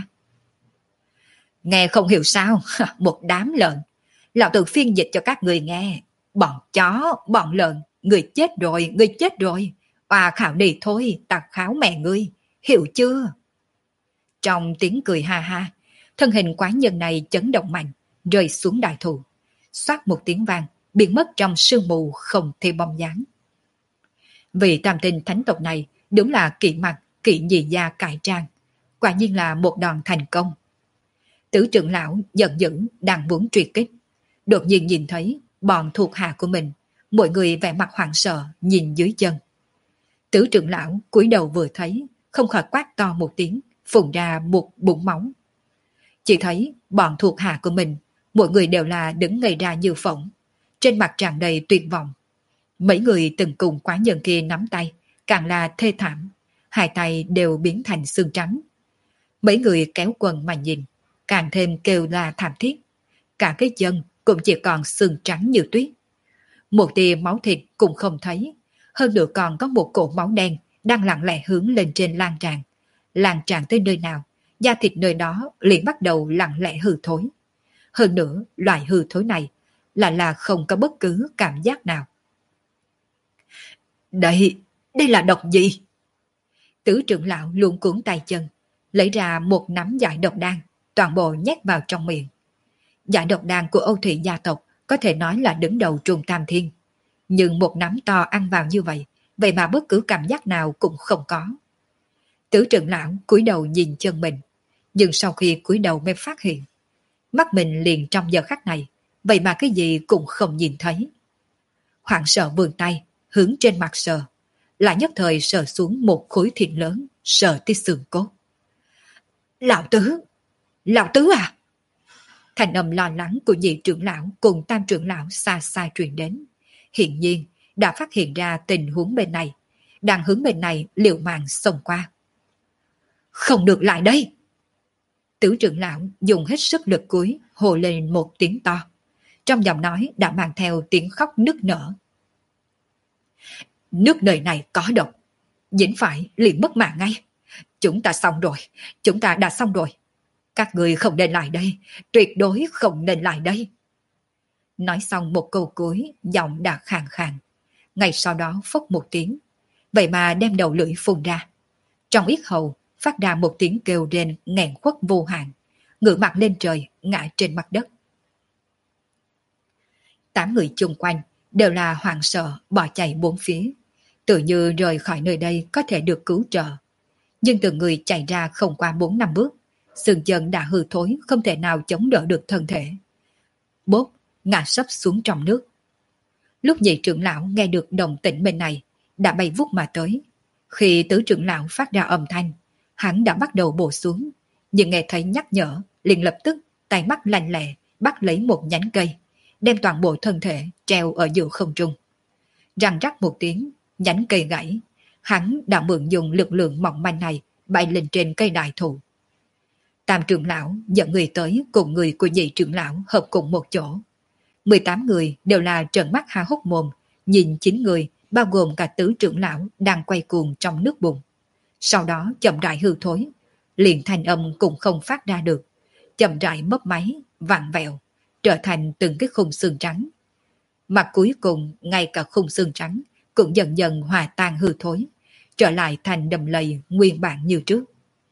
Nghe không hiểu sao, một đám lợn. Lão tử phiên dịch cho các người nghe. Bọn chó, bọn lợn, người chết rồi, người chết rồi. À khảo đi thôi, ta kháo mẹ ngươi, hiểu chưa? Trong tiếng cười ha ha, thân hình quái nhân này chấn động mạnh, rơi xuống đại thụ. Xoát một tiếng vang, biến mất trong sương mù không thể bóng dáng. Vì tam tinh thánh tộc này đúng là kỵ mặt, kỵ nhị gia cải trang. Quả nhiên là một đòn thành công. Tứ trưởng lão giận dữ đang muốn truy kích. Đột nhiên nhìn thấy bọn thuộc hạ của mình, mỗi người vẻ mặt hoảng sợ nhìn dưới chân. Tứ trưởng lão cúi đầu vừa thấy, không khỏi quát to một tiếng, phun ra một bụng máu. Chỉ thấy bọn thuộc hạ của mình, mỗi người đều là đứng ngây ra như phỏng, trên mặt tràn đầy tuyệt vọng. Mấy người từng cùng quái nhân kia nắm tay, càng là thê thảm, hai tay đều biến thành xương trắng. Mấy người kéo quần mà nhìn, càng thêm kêu la thảm thiết. Cả cái chân cũng chỉ còn xương trắng như tuyết. Một tia máu thịt cũng không thấy, hơn nữa còn có một cỗ máu đen đang lặng lẽ hướng lên trên lan tràn. Lan tràn tới nơi nào, da thịt nơi đó liền bắt đầu lặng lẽ hư thối. Hơn nữa, loại hư thối này là là không có bất cứ cảm giác nào. Đây, đây là độc gì? Tứ trưởng lão luống cuống tay chân, lấy ra một nắm giải độc đan, toàn bộ nhét vào trong miệng. Giải độc đan của Âu Thủy gia tộc có thể nói là đứng đầu trung tam thiên. Nhưng một nắm to ăn vào như vậy, vậy mà bất cứ cảm giác nào cũng không có. Tứ trưởng lão cúi đầu nhìn chân mình, nhưng sau khi cúi đầu mới phát hiện, mắt mình liền trong giờ khắc này, vậy mà cái gì cũng không nhìn thấy. Hoảng sợ vươn tay, hướng trên mặt sờ, lại nhất thời sờ xuống một khối thịt lớn, sờ tới xương cốt. Lão tứ, lão tứ à? Thành âm lo lắng của nhị trưởng lão cùng tam trưởng lão xa xa truyền đến. Hiện nhiên đã phát hiện ra tình huống bên này, đang hướng bên này liều mạng xông qua. Không được lại đây! Tứ trưởng lão dùng hết sức lực cuối hồ lên một tiếng to. Trong giọng nói đã mang theo tiếng khóc nức nở. Nước nơi này có độc, dính phải liền mất mạng ngay. Chúng ta xong rồi, chúng ta đã xong rồi. Các người không nên lại đây, tuyệt đối không nên lại đây. Nói xong một câu cuối, giọng đã khàn khàn. Ngay sau đó phốc một tiếng, vậy mà đem đầu lưỡi phun ra. Trong yết hầu phát ra một tiếng kêu rên nghẹn khuất vô hạn, ngửa mặt lên trời, ngã trên mặt đất. Tám người chung quanh đều là hoảng sợ bỏ chạy bốn phía, tự như rời khỏi nơi đây có thể được cứu trợ. Nhưng từng người chạy ra không qua bốn năm bước, xương chân đã hư thối không thể nào chống đỡ được thân thể. Bốp, ngã sấp xuống trong nước. Lúc nhị trưởng lão nghe được động tĩnh bên này, đã bay vút mà tới. Khi tứ trưởng lão phát ra âm thanh, hắn đã bắt đầu bổ xuống, nhưng nghe thấy nhắc nhở, liền lập tức tay mắt lanh lẹ bắt lấy một nhánh cây, đem toàn bộ thân thể treo ở giữa không trung. Răng rắc một tiếng, nhánh cây gãy, hắn đã mượn dùng lực lượng mỏng manh này bay lên trên cây đại thụ. Tam trưởng lão dẫn người tới cùng người của nhị trưởng lão hợp cùng một chỗ. mười tám người đều là trợn mắt há hốc mồm, nhìn chín người, bao gồm cả tứ trưởng lão đang quay cuồng trong nước bùn. Sau đó chậm rãi hư thối, liền thanh âm cũng không phát ra được, chậm rãi mấp máy, vặn vẹo, trở thành từng cái khung xương trắng. Mà cuối cùng, ngay cả khung xương trắng cũng dần dần hòa tan hư thối, trở lại thành đầm lầy nguyên bản như trước.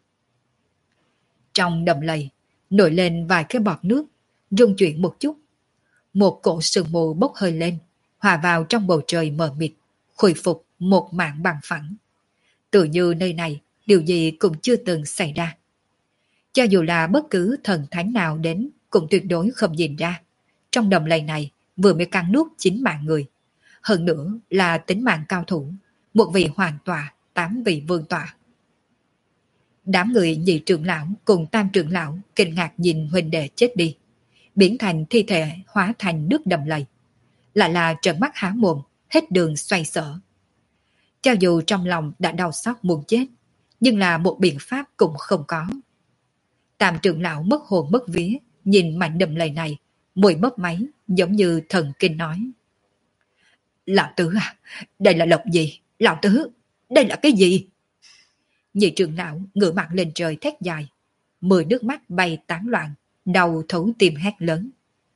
Trong đầm lầy, nổi lên vài cái bọt nước, rung chuyển một chút. Một cỗ sương mù bốc hơi lên, hòa vào trong bầu trời mờ mịt, khôi phục một mảng bằng phẳng. Tự như nơi này, điều gì cũng chưa từng xảy ra. Cho dù là bất cứ thần thánh nào đến, cũng tuyệt đối không nhìn ra. Trong đầm lầy này, vừa mới cắn nuốt chín mạng người. Hơn nữa là tính mạng cao thủ, một vị hoàng tọa, tám vị vương tọa. Đám người nhị trưởng lão cùng tam trưởng lão kinh ngạc nhìn huynh đệ chết đi, biến thành thi thể hóa thành nước đầm lầy. Lại là trợn mắt há mồm, hết đường xoay sở. Cho dù trong lòng đã đau xót muốn chết, nhưng là một biện pháp cũng không có. Tam trưởng lão mất hồn mất vía, nhìn mảnh đầm lầy này, môi mấp máy, giống như thần kinh nói. Lão tứ à, đây là lộc gì? Lão tứ, đây là cái gì? Nhị trưởng lão ngửa mặt lên trời thét dài, mười nước mắt bay tán loạn, đầu thấu tim hét lớn.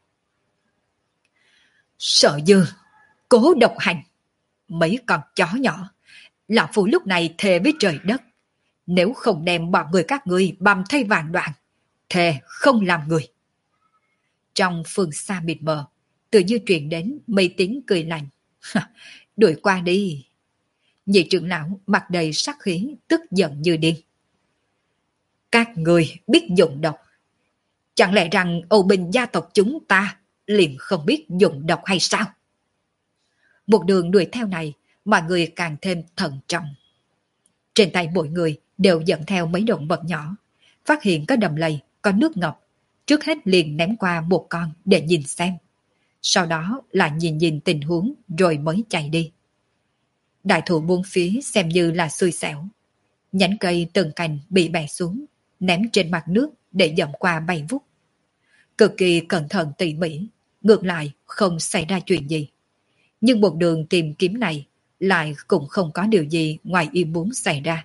Sợ dư, cố độc hành, mấy con chó nhỏ, lão phu lúc này thề với trời đất, nếu không đem bọn người các ngươi băm thay vàng đoạn, thề không làm người. Trong phương xa mịt mờ, tự như truyền đến mấy tiếng cười lạnh. Đuổi qua đi. Nhị trưởng lão mặt đầy sát khí, tức giận như điên. Các người biết dùng độc. Chẳng lẽ rằng Âu Bình gia tộc chúng ta liền không biết dùng độc hay sao? Một đường đuổi theo này, mọi người càng thêm thận trọng. Trên tay mỗi người đều dẫn theo mấy động vật nhỏ, phát hiện có đầm lầy, có nước ngọc. Trước hết liền ném qua một con để nhìn xem. Sau đó lại nhìn nhìn tình huống rồi mới chạy đi. Đại thụ buông phía xem như là xui xẻo. Nhánh cây từng cành bị bẻ xuống, ném trên mặt nước để dậm qua bay vút. Cực kỳ cẩn thận tỉ mỉ, ngược lại không xảy ra chuyện gì. Nhưng một đường tìm kiếm này lại cũng không có điều gì ngoài ý muốn xảy ra.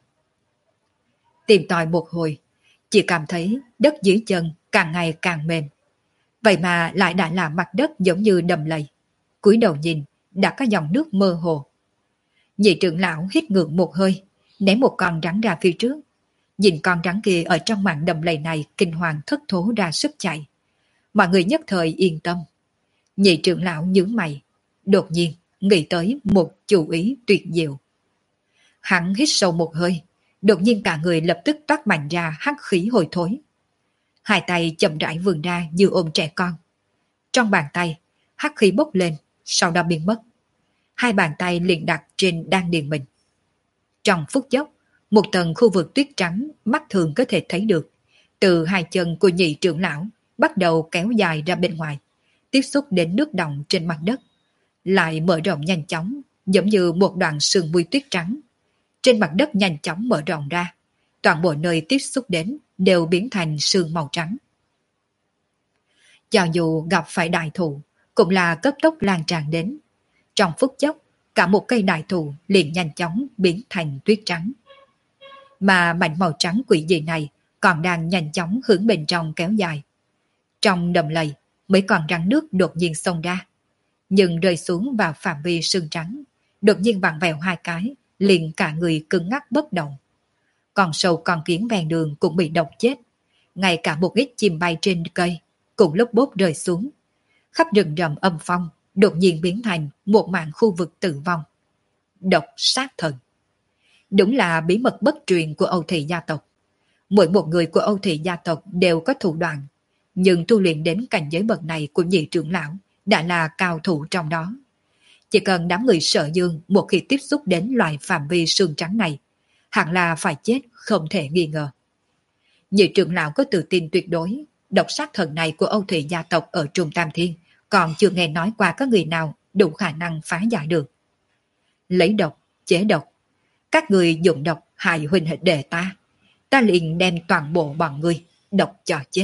Tìm tòi một hồi, chỉ cảm thấy đất dưới chân càng ngày càng mềm. Vậy mà lại đã là mặt đất giống như đầm lầy. Cúi đầu nhìn, đã có dòng nước mơ hồ. Nhị trưởng lão hít ngược một hơi, ném một con rắn ra phía trước. Nhìn con rắn kia ở trong màn đầm lầy này kinh hoàng thất thố ra sức chạy. Mọi người nhất thời yên tâm. Nhị trưởng lão nhướng mày, đột nhiên nghĩ tới một chủ ý tuyệt diệu. Hắn hít sâu một hơi, đột nhiên cả người lập tức toát mạnh ra hắc khí hồi thối. Hai tay chậm rãi vươn ra như ôm trẻ con. Trong bàn tay, hắc khí bốc lên, sau đó biến mất. Hai bàn tay liền đặt trên đan điền mình. Trong phút chốc, một tầng khu vực tuyết trắng mắt thường có thể thấy được, từ hai chân của nhị trưởng lão bắt đầu kéo dài ra bên ngoài, tiếp xúc đến nước đọng trên mặt đất, lại mở rộng nhanh chóng, giống như một đoạn sương mù tuyết trắng. Trên mặt đất nhanh chóng mở rộng ra, toàn bộ nơi tiếp xúc đến đều biến thành sương màu trắng. Cho dù gặp phải đại thụ, cũng là cấp tốc lan tràn đến. Trong phút chốc, cả một cây đại thụ liền nhanh chóng biến thành tuyết trắng. Mà mảnh màu trắng quỷ dị này còn đang nhanh chóng hướng bên trong kéo dài. Trong đầm lầy, mấy con rắn nước đột nhiên xông ra, nhưng rơi xuống vào phạm vi sương trắng, đột nhiên vặn vẹo hai cái, liền cả người cứng ngắc bất động. Còn sâu con kiến ven đường cũng bị độc chết, ngay cả một ít chim bay trên cây cũng lúc bốp rơi xuống. Khắp rừng rậm âm phong đột nhiên biến thành một mảng khu vực tử vong. Độc sát thần. Đúng là bí mật bất truyền của Âu Thị gia tộc. Mỗi một người của Âu Thị gia tộc đều có thủ đoạn, nhưng tu luyện đến cảnh giới bậc này của nhị trưởng lão đã là cao thủ trong đó. Chỉ cần đám người Sở Dương một khi tiếp xúc đến loại phạm vi sương trắng này, hẳn là phải chết không thể nghi ngờ. Nhị trưởng lão có tự tin tuyệt đối, độc sát thần này của Âu Thị gia tộc ở Trung Tam Thiên còn chưa nghe nói qua có người nào đủ khả năng phá giải được. Lấy độc, chế độc. Các người dùng độc hại huynh đệ ta, ta liền đem toàn bộ bọn người độc cho chết.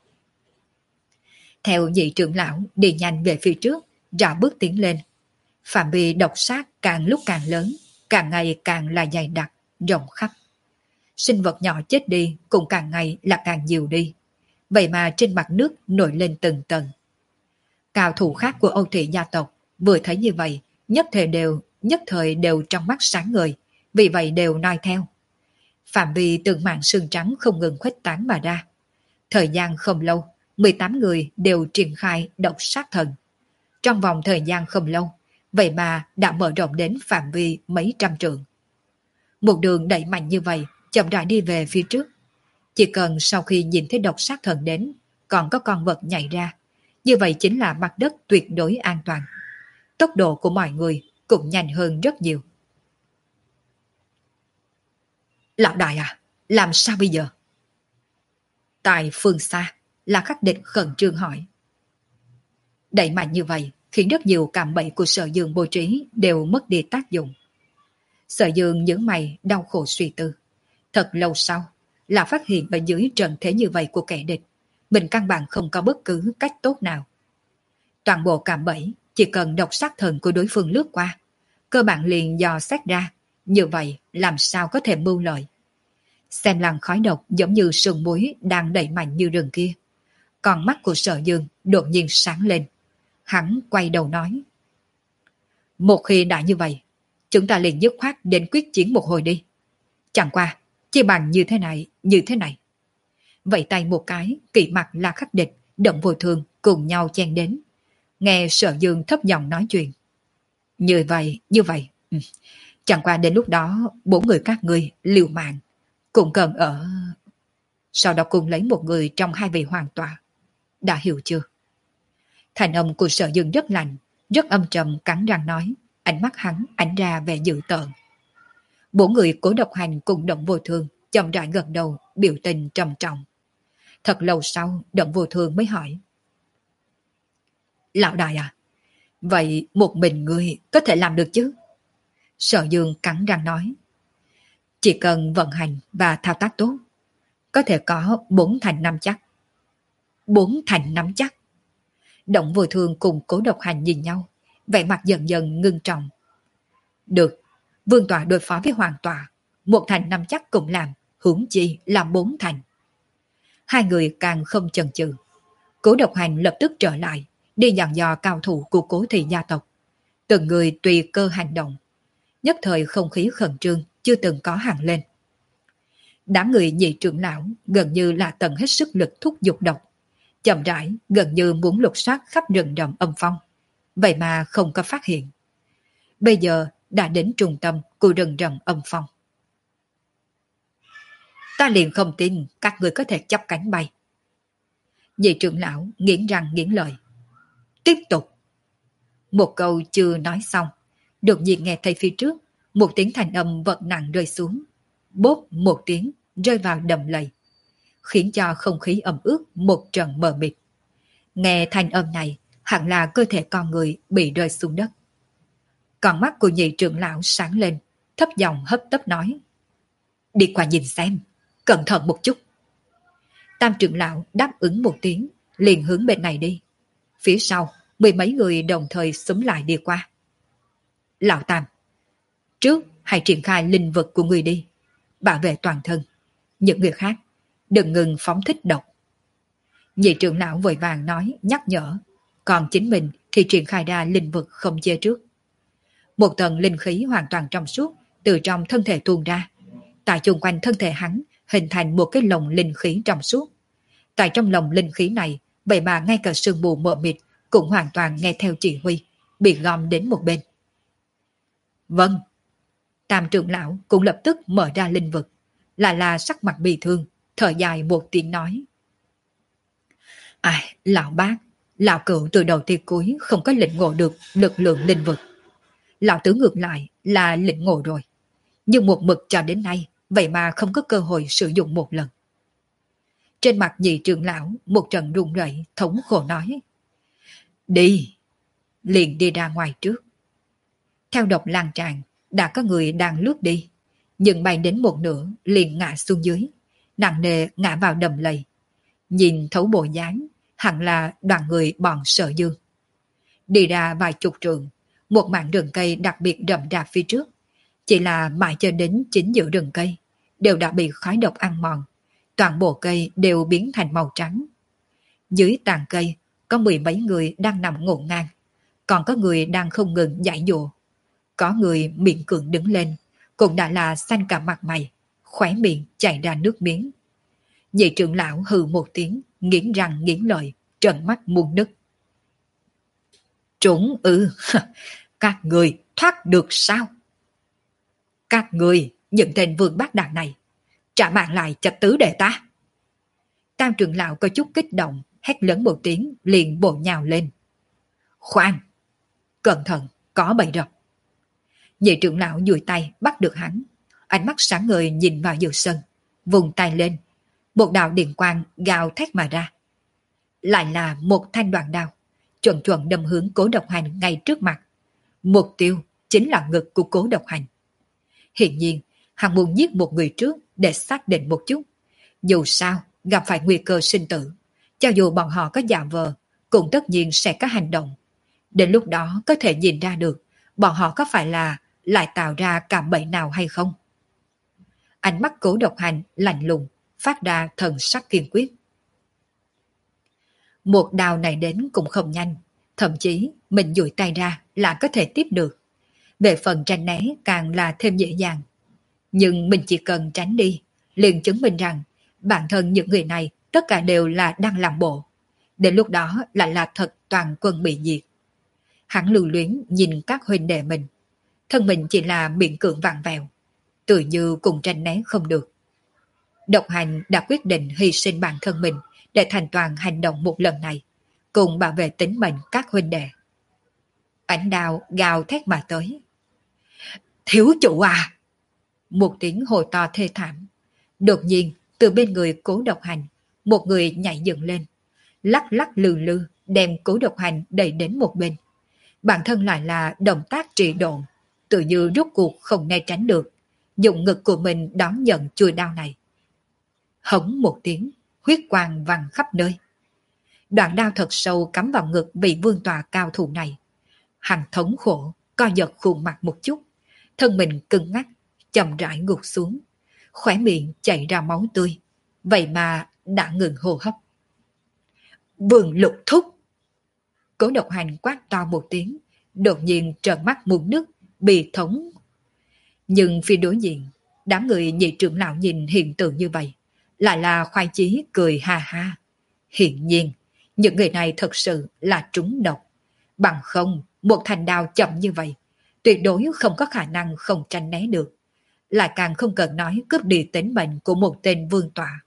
Theo nhị trưởng lão đi nhanh về phía trước, rảo bước tiến lên. Phạm vi độc sát càng lúc càng lớn, càng ngày càng là dày đặc, rộng khắp. Sinh vật nhỏ chết đi cũng càng ngày là càng nhiều đi. Vậy mà trên mặt nước nổi lên từng tầng. Cao thủ khác của Âu Thị gia tộc vừa thấy như vậy, nhất thời đều, nhất thời đều trong mắt sáng ngời, vì vậy đều noi theo. Phạm vi từng mảng sương trắng không ngừng khuếch tán mà ra. Thời gian không lâu, mười tám người đều triển khai độc sát thần. Trong vòng thời gian không lâu, vậy mà đã mở rộng đến phạm vi mấy trăm trượng. Một đường đẩy mạnh như vậy, chậm rãi đi về phía trước. Chỉ cần sau khi nhìn thấy độc sát thần đến, còn có con vật nhảy ra, như vậy chính là mặt đất tuyệt đối an toàn. Tốc độ của mọi người cũng nhanh hơn rất nhiều. Lão đại à, làm sao bây giờ? Tại phương xa, là Khắc Địch khẩn trương hỏi. Đẩy mạnh như vậy khiến rất nhiều cạm bẫy của Sở Dương bố trí đều mất đi tác dụng. Sở Dương nhướng mày đau khổ suy tư. Thật lâu sau, là phát hiện ở dưới trận thế như vậy của kẻ địch, mình căn bản không có bất cứ cách tốt nào. Toàn bộ cạm bẫy chỉ cần độc sát thần của đối phương lướt qua, cơ bản liền dò xét ra, như vậy làm sao có thể mưu lợi. Xem làn khói độc giống như sương muối đang đẩy mạnh như rừng kia. Còn mắt của Sở Dương đột nhiên sáng lên. Hắn quay đầu nói. Một khi đã như vậy, chúng ta liền dứt khoát đến quyết chiến một hồi đi. Chẳng qua, chỉ bằng như thế này, như thế này. Vậy tay một cái, kỵ mặt là Khắc Địch, Động Vô Thường cùng nhau chen đến. Nghe Sở Dương thấp giọng nói chuyện. Như vậy, như vậy. Ừ. Chẳng qua đến lúc đó bốn người các ngươi liều mạng cũng cần ở... Sau đó cùng lấy một người trong hai vị hoàng tọa. Đã hiểu chưa? Thành âm của Sở Dương rất lạnh, rất âm trầm, cắn răng nói, ánh mắt hắn ánh ra vẻ dữ tợn. Bốn người Cố Độc Hành cùng Động Vô Thương chậm rãi gật đầu, biểu tình trầm trọng. Thật lâu sau, Động Vô Thương mới hỏi, lão đại à, vậy một mình ngươi có thể làm được chứ? Sở Dương cắn răng nói, chỉ cần vận hành và thao tác tốt, có thể có bốn thành năm chắc. Bốn thành năm chắc? Động Vô Thương cùng Cố Độc Hành nhìn nhau, vẻ mặt dần dần ngưng trọng. Được, vương tọa đối phó với hoàng tọa, một thành năm chắc cũng làm, huống chi là bốn thành. Hai người càng không chần chừ. Cố Độc Hành lập tức trở lại, đi dặn dò cao thủ của Cố thị gia tộc. Từng người tùy cơ hành động. Nhất thời không khí khẩn trương chưa từng có hẳn lên. Đám người nhị trưởng lão gần như là tận hết sức lực thúc giục độc. Chậm rãi gần như muốn lục soát khắp rừng rậm âm phong. Vậy mà không có phát hiện. Bây giờ đã đến trung tâm của rừng rậm âm phong. Ta liền không tin các người có thể chắp cánh bay. Nhị trưởng lão nghiến răng nghiến lợi. Tiếp tục. Một câu chưa nói xong, đột nhiên nghe thấy phía trước một tiếng thanh âm vật nặng rơi xuống. Bốp một tiếng rơi vào đầm lầy, khiến cho không khí ẩm ướt một trận mờ mịt. Nghe thanh âm này, hẳn là cơ thể con người bị rơi xuống đất. Con mắt của nhị trưởng lão sáng lên, thấp giọng hấp tấp nói, đi qua nhìn xem, cẩn thận một chút. Tam trưởng lão đáp ứng một tiếng, liền hướng bên này đi. Phía sau, mười mấy người đồng thời xúm lại đi qua. Lão Tam, trước hãy triển khai linh vực của người đi, bảo vệ toàn thân. Những người khác, đừng ngừng phóng thích độc. Nhị trưởng lão vội vàng nói, nhắc nhở, còn chính mình thì triển khai ra linh vực không chế trước. Một tầng linh khí hoàn toàn trong suốt từ trong thân thể tuôn ra. Tại chung quanh thân thể hắn hình thành một cái lồng linh khí trong suốt. Tại trong lồng linh khí này, vậy mà ngay cả sương mù mờ mịt cũng hoàn toàn nghe theo chỉ huy, bị gom đến một bên. Vâng. Tam trưởng lão cũng lập tức mở ra linh vực, là là sắc mặt bị thương, thở dài một tiếng nói. Ai, lão bác, lão cựu từ đầu tới cuối không có lĩnh ngộ được lực lượng linh vực. Lão tứ ngược lại là lĩnh ngộ rồi, nhưng một mực cho đến nay, vậy mà không có cơ hội sử dụng một lần. Trên mặt nhị trưởng lão một trận run rẩy, thống khổ nói. Đi, liền đi ra ngoài trước. Theo độc lan tràn, đã có người đang lướt đi, nhưng bay đến một nửa liền ngã xuống dưới, nặng nề ngã vào đầm lầy. Nhìn thấu bộ dáng, hẳn là đoàn người bọn Sở Dương. Đi ra vài chục trường, một mảng rừng cây đặc biệt rậm rạp phía trước, chỉ là mãi cho đến chính giữa rừng cây, đều đã bị khói độc ăn mòn, toàn bộ cây đều biến thành màu trắng. Dưới tàn cây, có mười mấy người đang nằm ngổn ngang, còn có người đang không ngừng giãy giụa. Có người miệng cường đứng lên, cũng đã là xanh cả mặt mày, khóe miệng chảy ra nước miếng. Nhị trưởng lão hừ một tiếng, nghiến răng nghiến lợi, trợn mắt muôn nứt. Trúng ư, các người thoát được sao? Các người, những tên vương bát đàn này, trả mạng lại cho tứ đệ ta. Tam trưởng lão có chút kích động, hét lớn một tiếng, liền bổ nhào lên. Khoan, cẩn thận, có bầy rập. Nhị trưởng lão dùi tay bắt được hắn, ánh mắt sáng ngời nhìn vào giữa sân, vùng tay lên, một đạo điện quang gào thét mà ra. Lại là một thanh đoạn đao, chuẩn chuẩn đâm hướng Cố Độc Hành ngay trước mặt. Mục tiêu chính là ngực của Cố Độc Hành. Hiện nhiên, hắn muốn giết một người trước để xác định một chút. Dù sao, gặp phải nguy cơ sinh tử, cho dù bọn họ có giả vờ, cũng tất nhiên sẽ có hành động. Đến lúc đó có thể nhìn ra được bọn họ có phải là lại tạo ra cạm bẫy nào hay không. Ánh mắt Cố Độc Hành lạnh lùng, phát ra thần sắc kiên quyết. Một đao này đến cũng không nhanh, thậm chí mình duỗi tay ra là có thể tiếp được. Về phần tránh né càng là thêm dễ dàng. Nhưng mình chỉ cần tránh đi, liền chứng minh rằng bản thân những người này tất cả đều là đang làm bộ. Đến lúc đó lại là thật toàn quân bị diệt. Hắn lưu luyến nhìn các huynh đệ mình. thân mình chỉ là miệng cưỡng vặn vẹo, tự như cùng tranh né không được. Độc Hành đã quyết định hy sinh bản thân mình để thành toàn hành động một lần này, cùng bảo vệ tính mệnh các huynh đệ. Ánh đao gào thét mà tới. Thiếu chủ à! Một tiếng hồ to thê thảm. Đột nhiên, từ bên người Cố Độc Hành, một người nhảy dựng lên, lắc lắc lư lư, đem Cố Độc Hành đẩy đến một bên. Bản thân lại là động tác trị độn, tự như rút cuộc không né tránh được, dùng ngực của mình đón nhận chuôi đao này. Hống một tiếng, huyết quang văng khắp nơi. Đoạn đao thật sâu cắm vào ngực vị vương tọa cao thủ này. Hắn thống khổ, co giật khuôn mặt một chút, thân mình cứng ngắc, chậm rãi gục xuống, khóe miệng chảy ra máu tươi, vậy mà đã ngừng hô hấp. Vương Lục Thúc! Cố Độc Hành quát to một tiếng, đột nhiên trợn mắt muốn nước, bị thống. Nhưng phía đối diện, đám người nhị trưởng lão nhìn hiện tượng như vậy, lại là khoái chí cười ha ha. Hiển nhiên, những người này thật sự là trúng độc. Bằng không, một thành đao chậm như vậy, tuyệt đối không có khả năng không tranh né được. Lại càng không cần nói cướp đi tính mệnh của một tên vương tọa.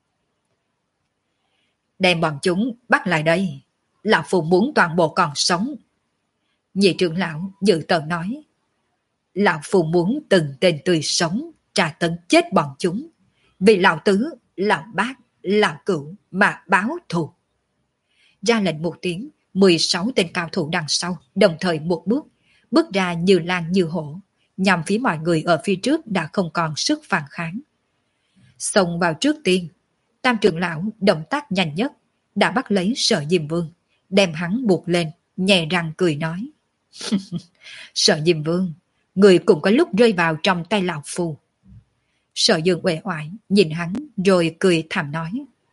Đem bọn chúng bắt lại đây, lão phu muốn toàn bộ còn sống. Nhị trưởng lão dự tợn nói. Lão phu muốn từng tên tươi sống trả tấn chết bọn chúng, vì lão tứ, lão bác, lão cửu mà báo thù. Ra lệnh một tiếng, mười sáu tên cao thủ đằng sau đồng thời một bước, bước ra như lan như hổ, nhằm phía mọi người ở phía trước đã không còn sức phản kháng. Xông vào trước tiên, Tam trưởng lão động tác nhanh nhất đã bắt lấy Sở Diêm Vương, đem hắn buộc lên, nhè răng cười nói. Sở Diêm Vương, người cũng có lúc rơi vào trong tay lão phu. Sở Dương uể oải nhìn hắn rồi cười thầm nói.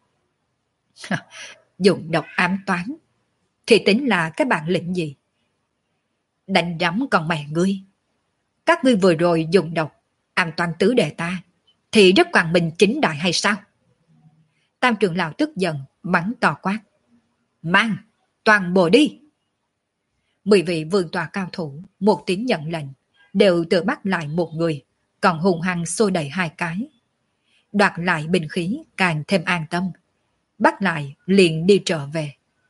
Dùng độc ám toán thì tính là cái bản lĩnh gì? Đánh rắm còn mẹ ngươi. Các ngươi vừa rồi dùng độc ám toán tứ đệ ta thì rất quang minh chính đại hay sao? Tam trưởng lão tức giận mắng to quát. Mang, toàn bộ đi. Mười vị vương tòa cao thủ một tiếng nhận lệnh, đều tự bắt lại một người, còn hùng hăng xô đẩy hai cái. Đoạt lại binh khí càng thêm an tâm, bắt lại liền đi trở về.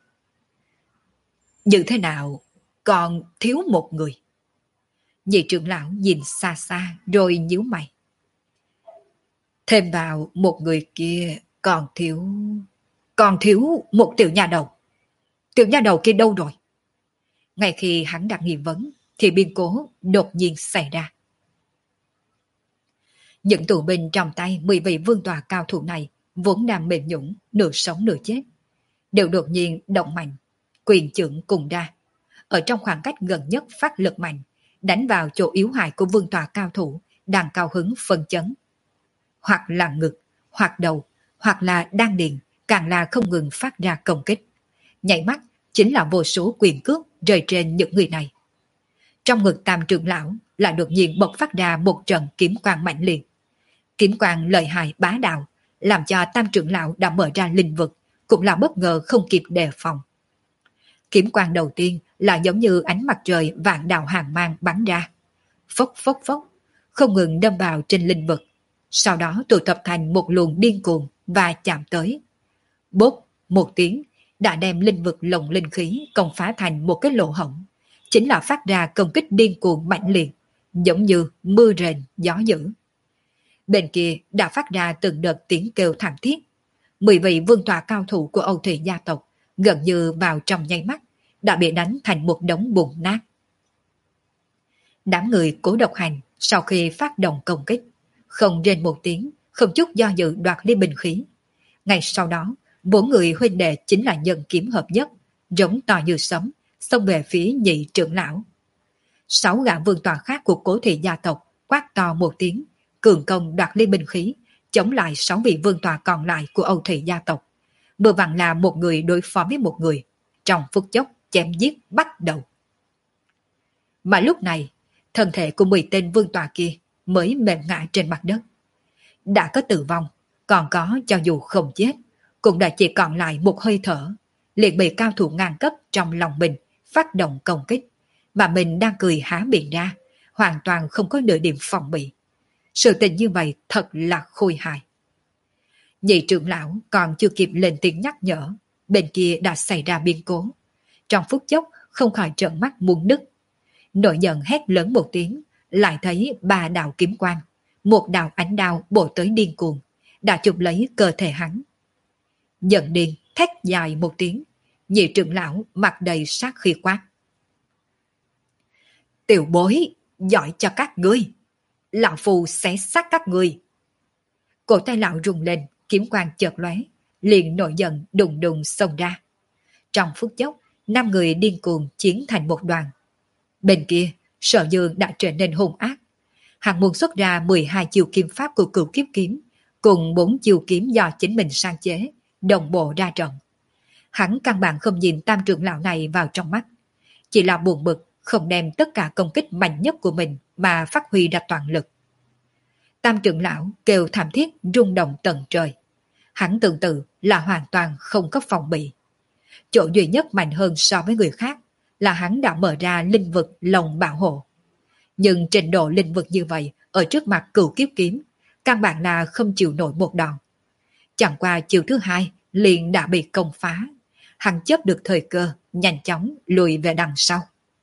Như thế nào còn thiếu một người? Nhị trưởng lão nhìn xa xa rồi nhíu mày. Thêm vào một người kia còn thiếu... Còn thiếu một tiểu nha đầu. Tiểu nha đầu kia đâu rồi? Ngay khi hắn đặt nghi vấn thì biến cố đột nhiên xảy ra. Những tù binh trong tay mười vị vương tòa cao thủ này vốn đang mềm nhũn, nửa sống nửa chết, đều đột nhiên động mạnh, quyền chưởng cùng ra, ở trong khoảng cách gần nhất phát lực mạnh, đánh vào chỗ yếu hại của vương tòa cao thủ đang cao hứng phân chấn. Hoặc là ngực, hoặc đầu, hoặc là đan điền, càng là không ngừng phát ra công kích. Nhảy mắt chính là vô số quyền cước rơi trên những người này. Trong ngực Tam trưởng lão lại đột nhiên bộc phát ra một trận kiếm quang mạnh liệt. Kiếm quang lợi hại bá đạo, làm cho Tam trưởng lão đã mở ra linh vực, cũng là bất ngờ không kịp đề phòng. Kiếm quang đầu tiên là giống như ánh mặt trời vạn đạo hàng mang bắn ra. Phốc phốc phốc, không ngừng đâm vào trên linh vực. Sau đó tụ tập thành một luồng điên cuồng và chạm tới. Bốp một tiếng đã đem linh vực lồng linh khí công phá thành một cái lỗ hổng. Chính là phát ra công kích điên cuồng mạnh liệt, giống như mưa rền gió dữ. Bên kia đã phát ra từng đợt tiếng kêu thảm thiết. Mười vị vương tọa cao thủ của Âu Thủy gia tộc gần như vào trong nháy mắt đã bị đánh thành một đống bùn nát. Đám người Cố Độc Hành sau khi phát động công kích, không rên một tiếng, không chút do dự đoạt lấy binh khí. Ngay sau đó, bốn người huynh đệ chính là nhân kiếm hợp nhất, giống to như sấm, xông về phía nhị trưởng lão. Sáu gã vương tọa khác của Cố Thị gia tộc quát to một tiếng, cường công đoạt lấy binh khí, chống lại sáu vị vương tọa còn lại của Âu Thị gia tộc. Vừa vặn là một người đối phó với một người, trong phút chốc chém giết bắt đầu. Mà lúc này, thân thể của mười tên vương tọa kia mới mềm ngã trên mặt đất. Đã có tử vong, còn có cho dù không chết, cũng đã chỉ còn lại một hơi thở, liền bị cao thủ ngang cấp trong lòng mình phát động công kích, mà mình đang cười há miệng ra, hoàn toàn không có nửa điểm phòng bị. Sự tình như vậy thật là khôi hài. Nhị trưởng lão còn chưa kịp lên tiếng nhắc nhở, bên kia đã xảy ra biến cố. Trong phút chốc không khỏi trợn mắt muốn nứt. Nổi giận hét lớn một tiếng, lại thấy ba đạo kiếm quang, một đạo ánh đao bổ tới điên cuồng, đã chụp lấy cơ thể hắn. Giận điên thét dài một tiếng, nhị trưởng lão mặt đầy sát khí quát: Tiểu bối, giỏi cho các ngươi, lão phù sẽ sát các ngươi. Cổ tay lão rung lên, kiếm quang chợt lóe, liền nổi giận đùng đùng xông ra. Trong phút chốc, năm người điên cuồng chiến thành một đoàn. Bên kia, Sở Dương đã trở nên hung ác. Hắn muốn xuất ra mười hai chiêu kiếm pháp của Cửu Kiếp Kiếm, cùng bốn chiêu kiếm do chính mình sáng chế, đồng bộ ra trận. Hắn căn bản không nhìn tam trưởng lão này vào trong mắt, chỉ là buồn bực không đem tất cả công kích mạnh nhất của mình mà phát huy ra toàn lực. Tam trưởng lão kêu thảm thiết rung động tận trời. Hắn tương tự là hoàn toàn không có phòng bị. Chỗ duy nhất mạnh hơn so với người khác là hắn đã mở ra linh vực lồng bảo hộ. Nhưng trình độ linh vực như vậy ở trước mặt Cửu Kiếp Kiếm, căn bản là không chịu nổi một đòn. Chẳng qua chiều thứ hai liền đã bị công phá. Hắn chấp được thời cơ, nhanh chóng lùi về đằng sau.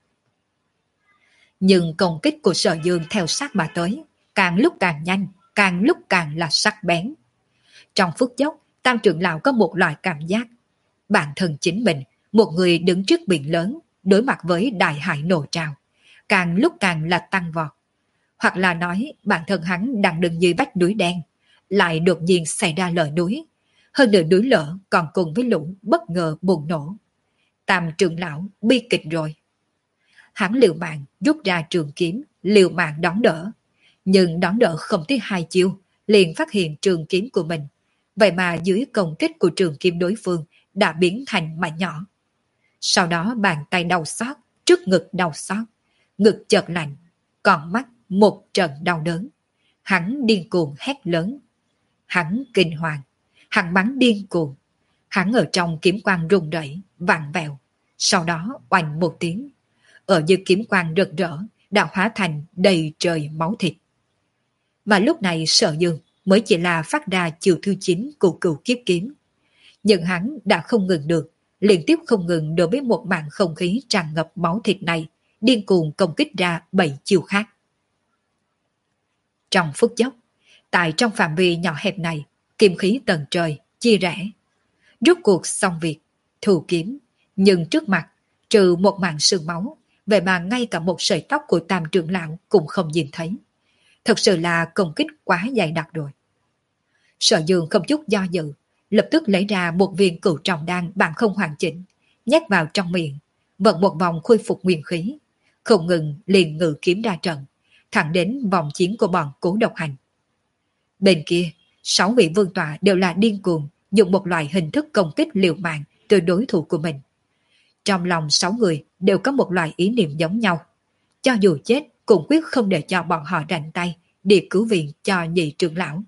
Nhưng công kích của Sở Dương theo sát mà tới, càng lúc càng nhanh, càng lúc càng là sắc bén. Trong phút chốc, tam trưởng lão có một loại cảm giác. Bản thân chính mình, một người đứng trước biển lớn, đối mặt với đại hải nổ trào, càng lúc càng là tăng vọt. Hoặc là nói bản thân hắn đang đứng dưới vách núi đen, lại đột nhiên xảy ra lở núi. Hơn nữa núi lở còn cùng với lũ bất ngờ bùng nổ. Tam trưởng lão bi kịch rồi. Hắn liều mạng rút ra trường kiếm, liều mạng đón đỡ. Nhưng đón đỡ không tới hai chiêu, liền phát hiện trường kiếm của mình. Vậy mà dưới công kích của trường kiếm đối phương đã biến thành mảnh nhỏ. Sau đó bàn tay đau xót, trước ngực đau xót, ngực chợt lạnh, còn mắt một trận đau đớn. Hắn điên cuồng hét lớn. Hắn kinh hoàng, hắn bắn điên cuồng. Hắn ở trong kiếm quang rung rẩy, vặn vẹo. Sau đó oanh một tiếng, ở dưới kiếm quang rực rỡ đã hóa thành đầy trời máu thịt. Và lúc này Sở Dương mới chỉ là phát ra chiều thứ chín của Cửu Kiếp Kiếm. Nhưng hắn đã không ngừng được, liên tiếp không ngừng đối với một màn không khí tràn ngập máu thịt này, điên cuồng công kích ra bảy chiều khác. Trong phút chốc, tại trong phạm vi nhỏ hẹp này, kim khí tầng trời, chia rẽ. Rốt cuộc xong việc, thù kiếm, nhưng trước mặt, trừ một màn sương máu, vậy mà ngay cả một sợi tóc của tam trưởng lão cũng không nhìn thấy. Thật sự là công kích quá dày đặc rồi. Sở Dương không chút do dự, lập tức lấy ra một viên cửu trọng đan bản không hoàn chỉnh, nhét vào trong miệng, vận một vòng khôi phục nguyên khí, không ngừng liền ngự kiếm ra trận, thẳng đến vòng chiến của bọn Cố Độc Hành. Bên kia, sáu vị vương tọa đều là điên cuồng, dùng một loại hình thức công kích liều mạng từ đối thủ của mình. Trong lòng sáu người đều có một loại ý niệm giống nhau. Cho dù chết cũng quyết không để cho bọn họ rảnh tay đi cứu viện cho nhị trưởng lão.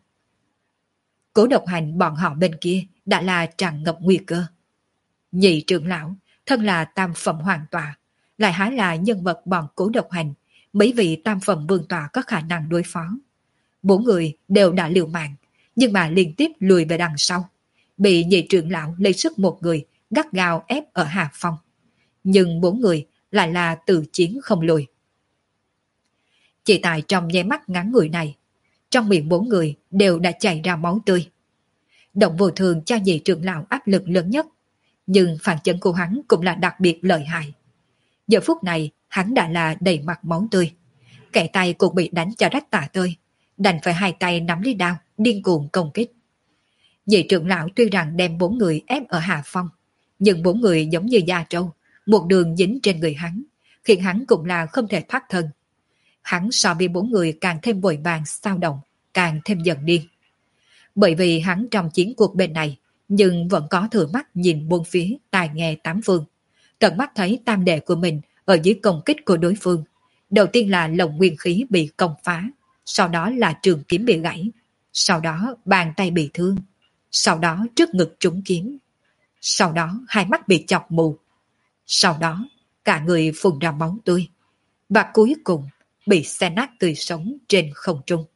Cố Độc Hành bọn họ bên kia đã là tràn ngập nguy cơ. Nhị trưởng lão, thân là tam phẩm hoàng tọa, lại há là nhân vật bọn Cố Độc Hành, mấy vị tam phẩm vương tọa có khả năng đối phó. Bốn người đều đã liều mạng, nhưng mà liên tiếp lùi về đằng sau, bị nhị trưởng lão lấy sức một người gắt gao ép ở hạ phong. Nhưng bốn người lại là tự chiến không lùi. Chỉ tại trong nháy mắt ngắn ngủi này, trong miệng bốn người đều đã chảy ra máu tươi. Động vô thường cho nhị trưởng lão áp lực lớn nhất, nhưng phản chấn của hắn cũng là đặc biệt lợi hại. Giờ phút này hắn đã là đầy mặt máu tươi, kẻ tay cũng bị đánh cho rách tả tơi, đành phải hai tay nắm lấy đao điên cuồng công kích. Nhị trưởng lão tuy rằng đem bốn người ép ở hạ phong, nhưng bốn người giống như da trâu, một đường dính trên người hắn, khiến hắn cũng là không thể thoát thân. Hắn so với bốn người càng thêm vội vàng sao động, càng thêm giận điên. Bởi vì hắn trong chiến cuộc bên này, nhưng vẫn có thừa mắt nhìn bốn phía, tài nghe tám phương. Tận mắt thấy tam đệ của mình ở dưới công kích của đối phương. Đầu tiên là lồng nguyên khí bị công phá, sau đó là trường kiếm bị gãy, sau đó bàn tay bị thương, sau đó trước ngực trúng kiếm, sau đó hai mắt bị chọc mù, sau đó cả người phun ra máu tươi. Và cuối cùng, bị xé nát tươi sống trên không trung.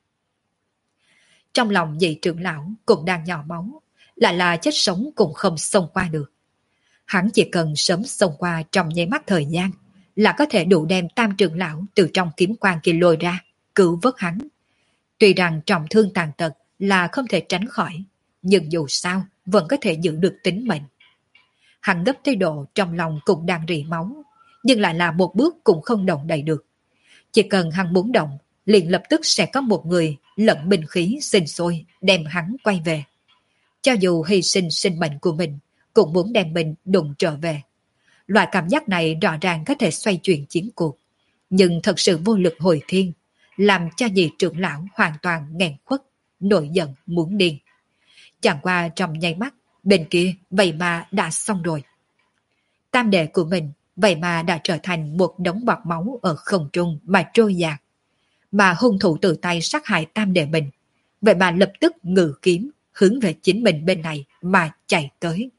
Trong lòng vị trưởng lão cũng đang nhỏ máu, lại là chết sống cũng không xông qua được. Hắn chỉ cần sớm xông qua trong nháy mắt thời gian là có thể đủ đem tam trưởng lão từ trong kiếm quang kia lôi ra, cứu vớt hắn. Tuy rằng trọng thương tàn tật là không thể tránh khỏi, nhưng dù sao vẫn có thể giữ được tính mệnh. Hắn gấp tới độ trong lòng cũng đang rỉ máu, nhưng lại là một bước cũng không động đậy được. Chỉ cần hắn muốn động, liền lập tức sẽ có một người lẫn binh khí sinh sôi đem hắn quay về. Cho dù hy sinh sinh mệnh của mình, cũng muốn đem mình đụng trở về. Loại cảm giác này rõ ràng có thể xoay chuyển chiến cuộc, nhưng thật sự vô lực hồi thiên, làm cho vị trưởng lão hoàn toàn nghẹn khuất, nổi giận muốn điên. Chẳng qua trong nháy mắt, bên kia vậy mà đã xong rồi. Tam đệ của mình vậy mà đã trở thành một đống bọt máu ở không trung mà trôi dạt. Mà hung thủ tự tay sát hại tam đệ mình, vậy mà lập tức ngự kiếm hướng về chính mình bên này mà chạy tới.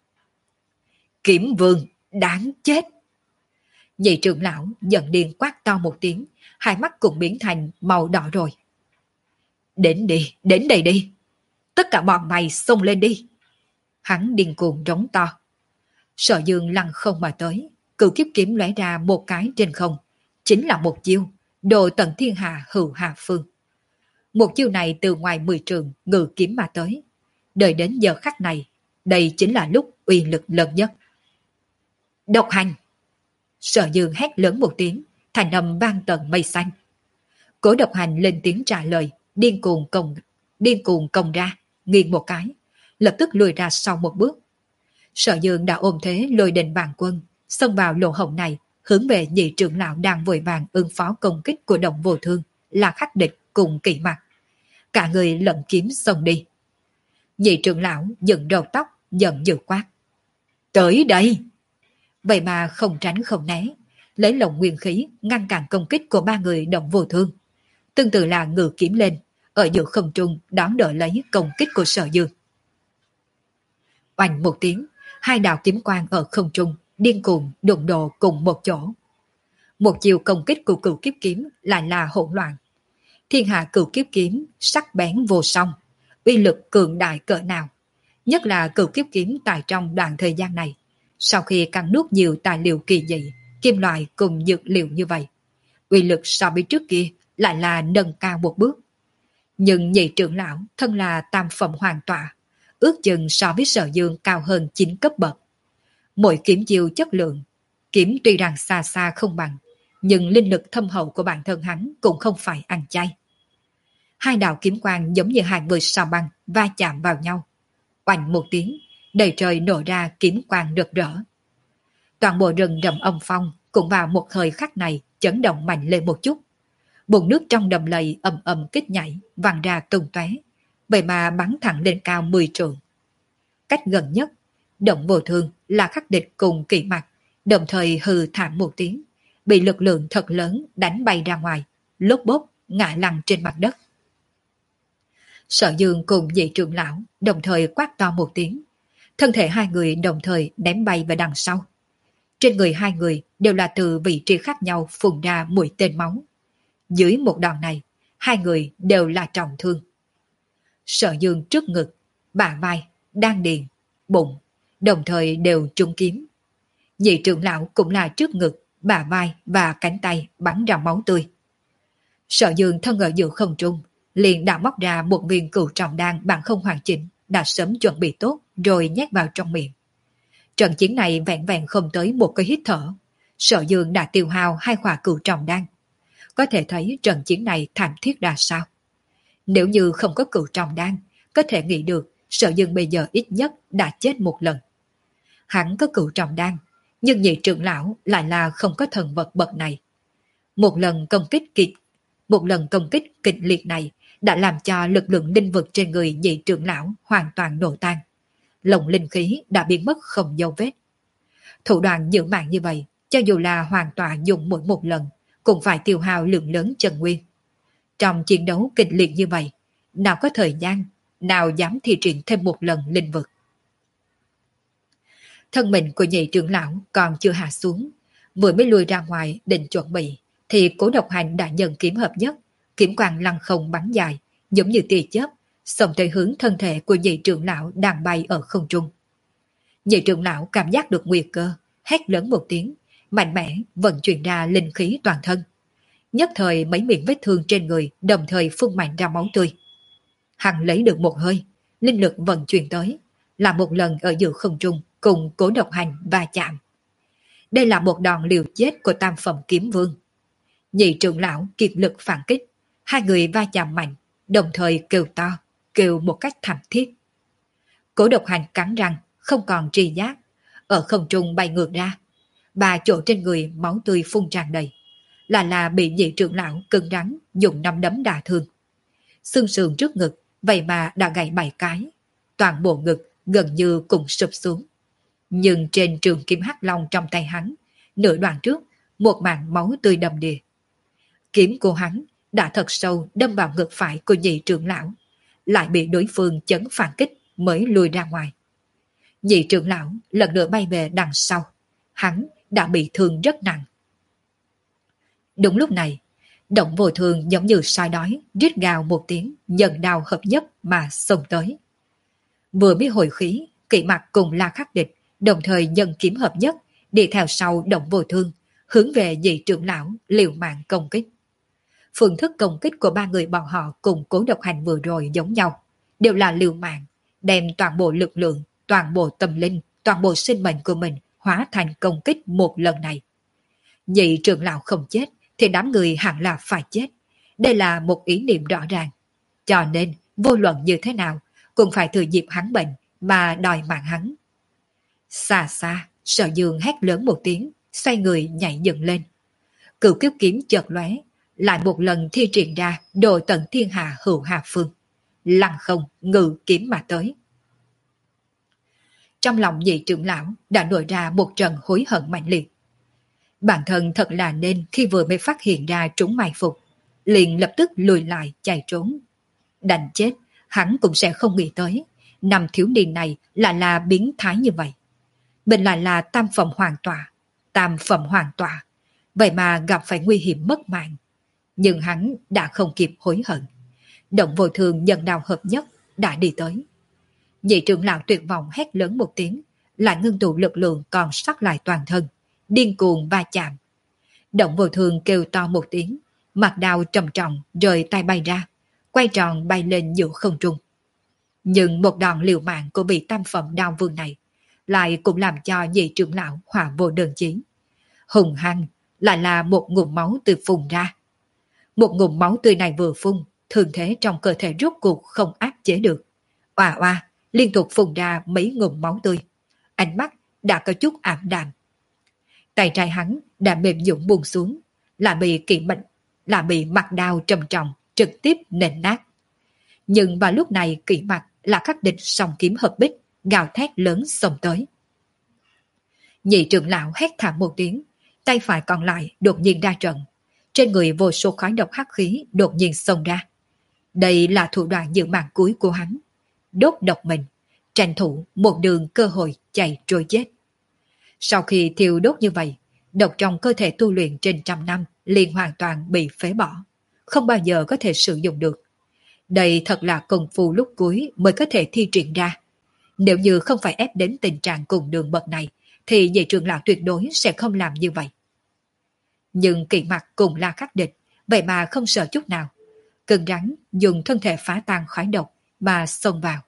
Kiếm vương, đáng chết! Nhị trưởng lão giận điên quát to một tiếng, hai mắt cũng biến thành màu đỏ rồi. Đến đi, đến đây đi! Tất cả bọn mày xông lên đi! Hắn điên cuồng rống to. Sở Dương lăng không mà tới, cửu kiếp kiếm lóe ra một cái trên không, chính là một chiêu, đồ tận thiên hạ hữu hạ phương. Một chiêu này từ ngoài mười trường ngự kiếm mà tới. Đợi đến giờ khắc này, đây chính là lúc uy lực lớn nhất. Độc hành! Sở Dương hét lớn một tiếng, thành âm vang tận mây xanh. Cố Độc Hành lên tiếng trả lời, điên cuồng công, điên cuồng công ra, nghiêng một cái, lập tức lùi ra sau một bước. Sở Dương đã ôm thế lôi đình vạn quân, xông vào lỗ hổng này, hướng về nhị trưởng lão đang vội vàng ứng phó công kích của Đồng Vô Thương, là khắc địch cùng kỵ mặt. Cả người lận kiếm xông đi. Nhị trưởng lão dựng đầu tóc, giận dữ quát. Tới đây! Vậy mà không tránh không né, lấy lồng nguyên khí ngăn cản công kích của ba người Đồng Vô Thương. Tương tự là ngự kiếm lên, ở giữa không trung đón đỡ lấy công kích của Sở Dương. Oanh một tiếng, hai đạo kiếm quang ở không trung điên cuồng đụng độ cùng một chỗ. Một chiều công kích của cửu kiếp kiếm lại là hỗn loạn. Thiên hạ cửu kiếp kiếm sắc bén vô song, uy lực cường đại cỡ nào. Nhất là cửu kiếp kiếm tại trong đoạn thời gian này, sau khi cắn nuốt nhiều tài liệu kỳ dị, kim loại cùng dược liệu như vậy, uy lực so với trước kia lại là nâng cao một bước. Nhưng nhị trưởng lão thân là tam phẩm hoàng tọa, ước chừng so với Sở Dương cao hơn chín cấp bậc. Mỗi kiếm chiêu chất lượng, kiếm tuy rằng xa xa không bằng, nhưng linh lực thâm hậu của bản thân hắn cũng không phải ăn chay. Hai đạo kiếm quang giống như hai người sao băng va chạm vào nhau. Oanh một tiếng, đầy trời nổ ra kiếm quang rực rỡ. Toàn bộ rừng rậm âm phong cũng vào một thời khắc này chấn động mạnh lên một chút. Bùn nước trong đầm lầy ầm ầm kích nhảy, văng ra tung tóe, vậy mà bắn thẳng lên cao mười trượng. Cách gần nhất, Động Vô Thương là khắc địch cùng kỵ mặt, đồng thời hừ thảm một tiếng, bị lực lượng thật lớn đánh bay ra ngoài, lốp bốp ngã lăn trên mặt đất. Sở Dương cùng vị trưởng lão đồng thời quát to một tiếng, thân thể hai người đồng thời ném bay về đằng sau. Trên người hai người đều là từ vị trí khác nhau phun ra mũi tên máu. Dưới một đòn này, hai người đều là trọng thương. Sở Dương trước ngực, bả vai, đan điền, bụng, đồng thời đều trúng kiếm. Nhị trưởng lão cũng là trước ngực, bả vai và cánh tay bắn ra máu tươi. Sở Dương thân ở giữa không trung, liền đã móc ra một viên cửu trọng đan bằng không hoàn chỉnh, đã sớm chuẩn bị tốt rồi nhét vào trong miệng. Trận chiến này vẹn vẹn không tới một cái hít thở, Sở Dương đã tiêu hao hai khỏa cửu trọng đan. Có thể thấy trận chiến này thảm thiết ra sao. Nếu như không có cửu trọng đan, có thể nghĩ được Sở Dương bây giờ ít nhất đã chết một lần. Hắn có cửu trọng đan, nhưng nhị trưởng lão lại là không có thần vật bậc này. Một lần công kích kịch, một lần công kích kịch liệt này đã làm cho lực lượng linh vực trên người nhị trưởng lão hoàn toàn nổ tan. Lồng linh khí đã biến mất không dấu vết. Thủ đoạn giữ mạng như vậy, cho dù là hoàn toàn dùng mỗi một lần, cũng phải tiêu hao lượng lớn chân nguyên. Trong chiến đấu kịch liệt như vậy, nào có thời gian, nào dám thi triển thêm một lần linh vực. Thân mình của nhị trưởng lão còn chưa hạ xuống, vừa mới lùi ra ngoài định chuẩn bị, thì Cố Độc Hành đã nhận kiếm hợp nhất, kiếm quang lăng không bắn dài, giống như tia chớp, xông tới hướng thân thể của nhị trưởng lão đang bay ở không trung. Nhị trưởng lão cảm giác được nguy cơ, hét lớn một tiếng, mạnh mẽ vận chuyển ra linh khí toàn thân. Nhất thời mấy miệng vết thương trên người đồng thời phun mạnh ra máu tươi. Hắn lấy được một hơi, linh lực vận chuyển tới, là một lần ở giữa không trung cùng Cố Độc Hành va chạm. Đây là một đòn liều chết của tam phẩm kiếm vương. Nhị trưởng lão kiệt lực phản kích, hai người va chạm mạnh, đồng thời kêu to, kêu một cách thảm thiết. Cố Độc Hành cắn răng, không còn tri giác, ở không trung bay ngược ra. Ba chỗ trên người máu tươi phun tràn đầy, là là bị nhị trưởng lão cứng rắn dùng năm đấm đả thương. Xương sườn trước ngực vậy mà đã gãy bảy cái, toàn bộ ngực gần như cùng sụp xuống. Nhưng trên trường kiếm hắc long trong tay hắn, nửa đoạn trước, một mảng máu tươi đầm đìa. Kiếm của hắn đã thật sâu đâm vào ngực phải của nhị trưởng lão, lại bị đối phương chấn phản kích mới lùi ra ngoài. Nhị trưởng lão lần nữa bay về đằng sau, hắn đã bị thương rất nặng. Đúng lúc này, Động Vô Thường giống như sói đói, rít gào một tiếng, nhận đao hợp nhất mà xông tới. Vừa biết hồi khí, Kỵ Mặc cùng La Khắc Địch đồng thời nhận kiếm hợp nhất, đi theo sau Động Vô Thương, hướng về nhị trưởng lão liều mạng công kích. Phương thức công kích của ba người bọn họ cùng Cố Độc Hành vừa rồi giống nhau, đều là liều mạng, đem toàn bộ lực lượng, toàn bộ tâm linh, toàn bộ sinh mệnh của mình hóa thành công kích một lần này. Nhị trưởng lão không chết, thì đám người hẳn là phải chết. Đây là một ý niệm rõ ràng. Cho nên, vô luận như thế nào, cũng phải thừa dịp hắn bệnh mà đòi mạng hắn. Xa xa, Sở Dương hét lớn một tiếng, xoay người nhảy dựng lên. Cửu kiếp kiếm chợt lóe, lại một lần thi triển ra đồ tận thiên hạ hữu hà phương. Lăng không ngự kiếm mà tới. Trong lòng nhị trưởng lão đã nổi ra một trận hối hận mạnh liệt. Bản thân thật là nên khi vừa mới phát hiện ra trúng mai phục, liền lập tức lùi lại chạy trốn. Đành chết, hắn cũng sẽ không nghĩ tới, năm thiếu niên này lại là biến thái như vậy. Mình lại là tam phẩm hoàng tọa, tam phẩm hoàng tọa, vậy mà gặp phải nguy hiểm mất mạng. Nhưng hắn đã không kịp hối hận. Động Vô Thường nhận đao hợp nhất đã đi tới. Nhị trưởng lão tuyệt vọng hét lớn một tiếng, lại ngưng tụ lực lượng còn sót lại toàn thân, điên cuồng va chạm. Động Vô Thường kêu to một tiếng, mặt đao trầm trọng rời tay bay ra, quay tròn bay lên giữa không trung. Nhưng một đòn liều mạng của vị tam phẩm đao vương này lại cũng làm cho nhị trưởng lão hỏa vô đơn chí. Hùng hăng lại là một ngụm máu từ phun ra. Một ngụm máu tươi này vừa phun, thương thế trong cơ thể rốt cuộc không áp chế được. Oà oà, liên tục phun ra mấy ngụm máu tươi. Ánh mắt đã có chút ảm đạm. Tay trái hắn đã mềm dũng buông xuống, là bị kỵ bệnh, là bị mặt đao trầm trọng trực tiếp nện nát. Nhưng vào lúc này Kỵ Mặc là Khắc Địch song kiếm hợp bích, gào thét lớn xông tới. Nhị trưởng lão hét thảm một tiếng, tay phải còn lại đột nhiên ra trận. Trên người vô số khói độc hắc khí đột nhiên xông ra. Đây là thủ đoạn giữ mạng cuối của hắn. Đốt độc mình, tranh thủ một đường cơ hội chạy trôi chết. Sau khi thiêu đốt như vậy, độc trong cơ thể tu luyện trên trăm năm liền hoàn toàn bị phế bỏ, không bao giờ có thể sử dụng được. Đây thật là công phu lúc cuối mới có thể thi triển ra. Nếu như không phải ép đến tình trạng cùng đường bậc này, thì nhị trưởng lão tuyệt đối sẽ không làm như vậy. Nhưng Kỵ Mặc cùng La Khắc Địch, vậy mà không sợ chút nào. Cứng rắn dùng thân thể phá tan khói độc mà xông vào.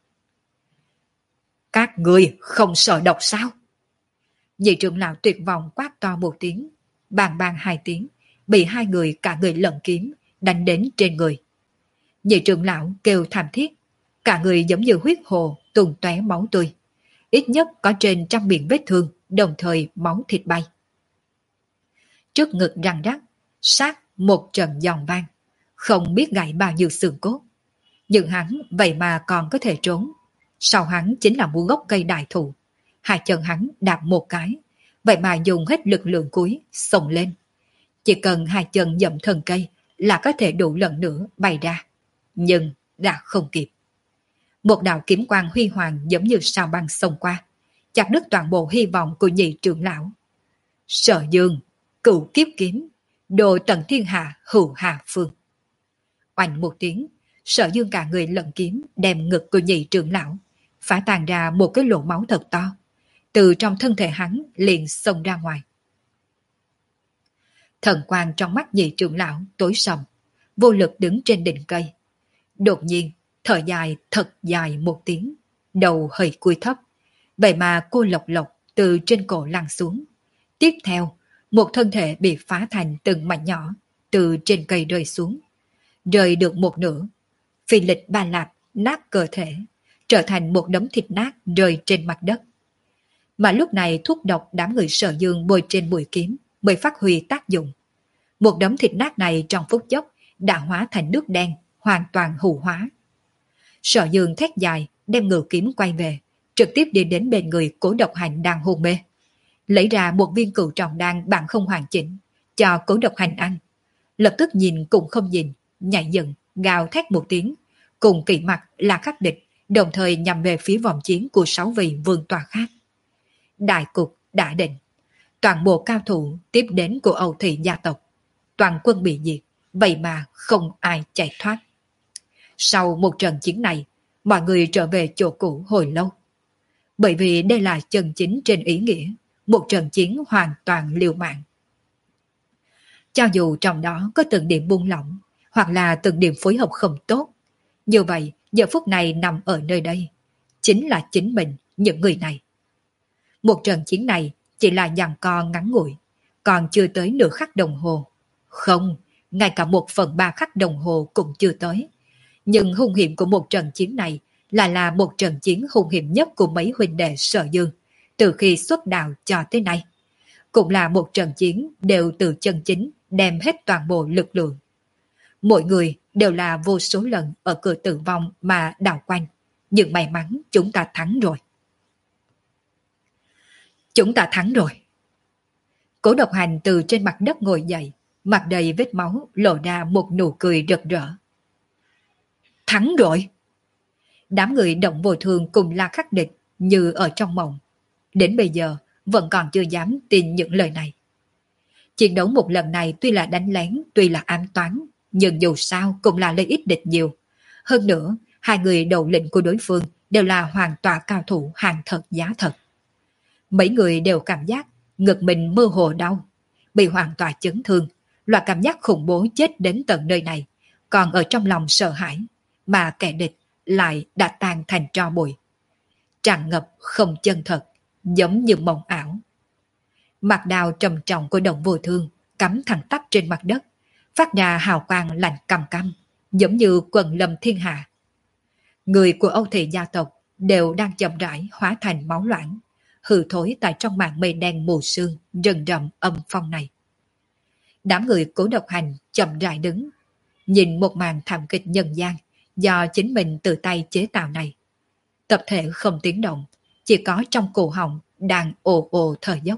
Các người không sợ độc sao? Nhị trưởng lão tuyệt vọng quát to một tiếng, bang bang hai tiếng, bị hai người cả người lẫn kiếm đánh đến trên người. Nhị trưởng lão kêu thảm thiết, cả người giống như huyết hồ tuôn tóe máu tươi, ít nhất có trên trăm miệng vết thương, đồng thời máu thịt bay. Trước ngực răng rắc, sát một trận giòn vang, không biết gãy bao nhiêu xương cốt. Nhưng hắn vậy mà còn có thể trốn. Sau hắn chính là một gốc cây đại thụ. Hai chân hắn đạp một cái, vậy mà dùng hết lực lượng cuối xông lên. Chỉ cần hai chân dậm thân cây là có thể đủ lần nữa bay ra. Nhưng đã không kịp. Một đạo kiếm quang huy hoàng giống như sao băng xông qua, chặt đứt toàn bộ hy vọng của nhị trưởng lão. Sở Dương, Cửu Kiếp Kiếm, đồ tận thiên hạ hữu hà phương. Oanh một tiếng, Sở Dương cả người lẫn kiếm đem ngực của nhị trưởng lão phá tan ra một cái lỗ máu thật to, từ trong thân thể hắn liền xông ra ngoài. Thần quang trong mắt nhị trưởng lão tối sầm, vô lực đứng trên đỉnh cây. Đột nhiên thở dài thật dài một tiếng, đầu hơi cúi thấp, vậy mà cô lộc lộc từ trên cổ lăn xuống. Tiếp theo, một thân thể bị phá thành từng mảnh nhỏ từ trên cây rơi xuống, rơi được một nửa, phi lịch ba lạp nát cơ thể, trở thành một đống thịt nát rơi trên mặt đất. Mà lúc này thuốc độc đám người Sở Dương bôi trên mũi kiếm mới phát huy tác dụng. Một đống thịt nát này trong phút chốc đã hóa thành nước đen, hoàn toàn hủ hóa. Sở Dương thét dài, đem ngự kiếm quay về, trực tiếp đi đến bên người Cố Độc Hành đang hôn mê, lấy ra một viên cửu trọng đan bản không hoàn chỉnh, cho Cố Độc Hành ăn. Lập tức nhìn cũng không nhìn, nhảy dựng, gào thét một tiếng, cùng kỵ mặt là khắc địch, đồng thời nhằm về phía vòng chiến của sáu vị vương tòa khác. Đại cục đã định, toàn bộ cao thủ tiếp đến của Âu Thị gia tộc, toàn quân bị diệt, vậy mà không ai chạy thoát. Sau một trận chiến này, mọi người trở về chỗ cũ hồi lâu. Bởi vì đây là chân chính trên ý nghĩa, một trận chiến hoàn toàn liều mạng. Cho dù trong đó có từng điểm buông lỏng, hoặc là từng điểm phối hợp không tốt, như vậy giờ phút này nằm ở nơi đây, chính là chính mình những người này. Một trận chiến này chỉ là giằng co ngắn ngủi, còn chưa tới nửa khắc đồng hồ. Không, ngay cả một phần ba khắc đồng hồ cũng chưa tới. Nhưng hung hiểm của một trận chiến này là là một trận chiến hung hiểm nhất của mấy huynh đệ Sở Dương từ khi xuất đạo cho tới nay. Cũng là một trận chiến đều từ chân chính đem hết toàn bộ lực lượng. Mỗi người đều là vô số lần ở cửa tử vong mà đảo quanh. Nhưng may mắn chúng ta thắng rồi. Chúng ta thắng rồi. Cố Độc Hành từ trên mặt đất ngồi dậy, mặt đầy vết máu, lộ ra một nụ cười rực rỡ. Thắng rồi! Đám người động vô thường cùng la khắc địch như ở trong mộng. Đến bây giờ vẫn còn chưa dám tin những lời này. Chiến đấu một lần này tuy là đánh lén, tuy là ám toán, nhưng dù sao cũng là lợi ích địch nhiều. Hơn nữa, hai người đầu lĩnh của đối phương đều là hoàng tọa cao thủ hàng thật giá thật. Mấy người đều cảm giác ngực mình mơ hồ đau, bị hoàng tọa chấn thương, loại cảm giác khủng bố chết đến tận nơi này, còn ở trong lòng sợ hãi, mà kẻ địch lại đã tan thành tro bụi. Tràn ngập không chân thật, giống như mộng ảo. Mặt đào trầm trọng của Động Vô Thương cắm thẳng tắp trên mặt đất, phát ra hào quang lạnh căm căm, giống như quần lâm thiên hạ. Người của Âu Thị gia tộc đều đang chậm rãi hóa thành máu loãng, hư thối tại trong màn mây đen mù sương rần rậm âm phong này. Đám người Cố Độc Hành chậm rãi đứng, nhìn một màn thảm kịch nhân gian do chính mình tự tay chế tạo này. Tập thể không tiếng động, chỉ có trong cổ họng đang ồ ồ thở dốc.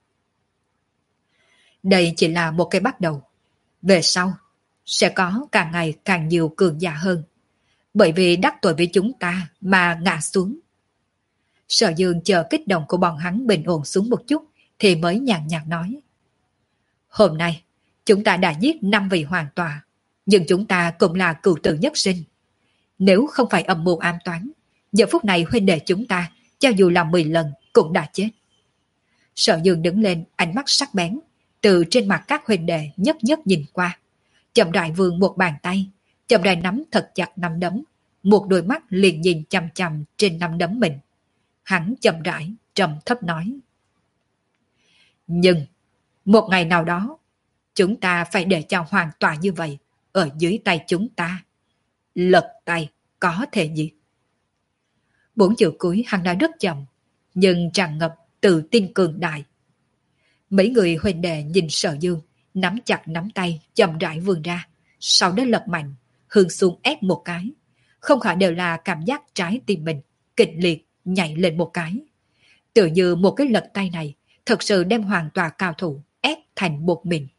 Đây chỉ là một cái bắt đầu. Về sau, sẽ có càng ngày càng nhiều cường giả hơn. Bởi vì đắc tội với chúng ta mà ngã xuống. Sở Dương chờ kích động của bọn hắn bình ổn xuống một chút thì mới nhàn nhạt nói. Hôm nay, chúng ta đã giết năm vị hoàng tòa, nhưng chúng ta cũng là cựu tử nhất sinh. Nếu không phải âm mưu ám toán, giờ phút này huynh đệ chúng ta, cho dù là mười lần, cũng đã chết. Sở Dương đứng lên, ánh mắt sắc bén, từ trên mặt các huynh đệ nhất nhất nhìn qua. Chậm rãi vươn một bàn tay, chậm rãi nắm thật chặt nắm đấm, một đôi mắt liền nhìn chằm chằm trên nắm đấm mình. Hắn chậm rãi, trầm thấp nói. Nhưng, một ngày nào đó, chúng ta phải để cho hoàn toàn như vậy, ở dưới tay chúng ta. Lật tay, có thể diệt. Bốn chữ cuối hắn nói rất chậm, nhưng tràn ngập tự tin cường đại. Mấy người huynh đệ nhìn Sở Dương, nắm chặt nắm tay, chậm rãi vươn ra, sau đó lật mạnh, hướng xuống ép một cái. Không khỏi đều là cảm giác trái tim mình, kịch liệt, nhảy lên một cái. Tự như một cái lật tay này, thật sự đem hoàn toàn cao thủ ép thành một mình.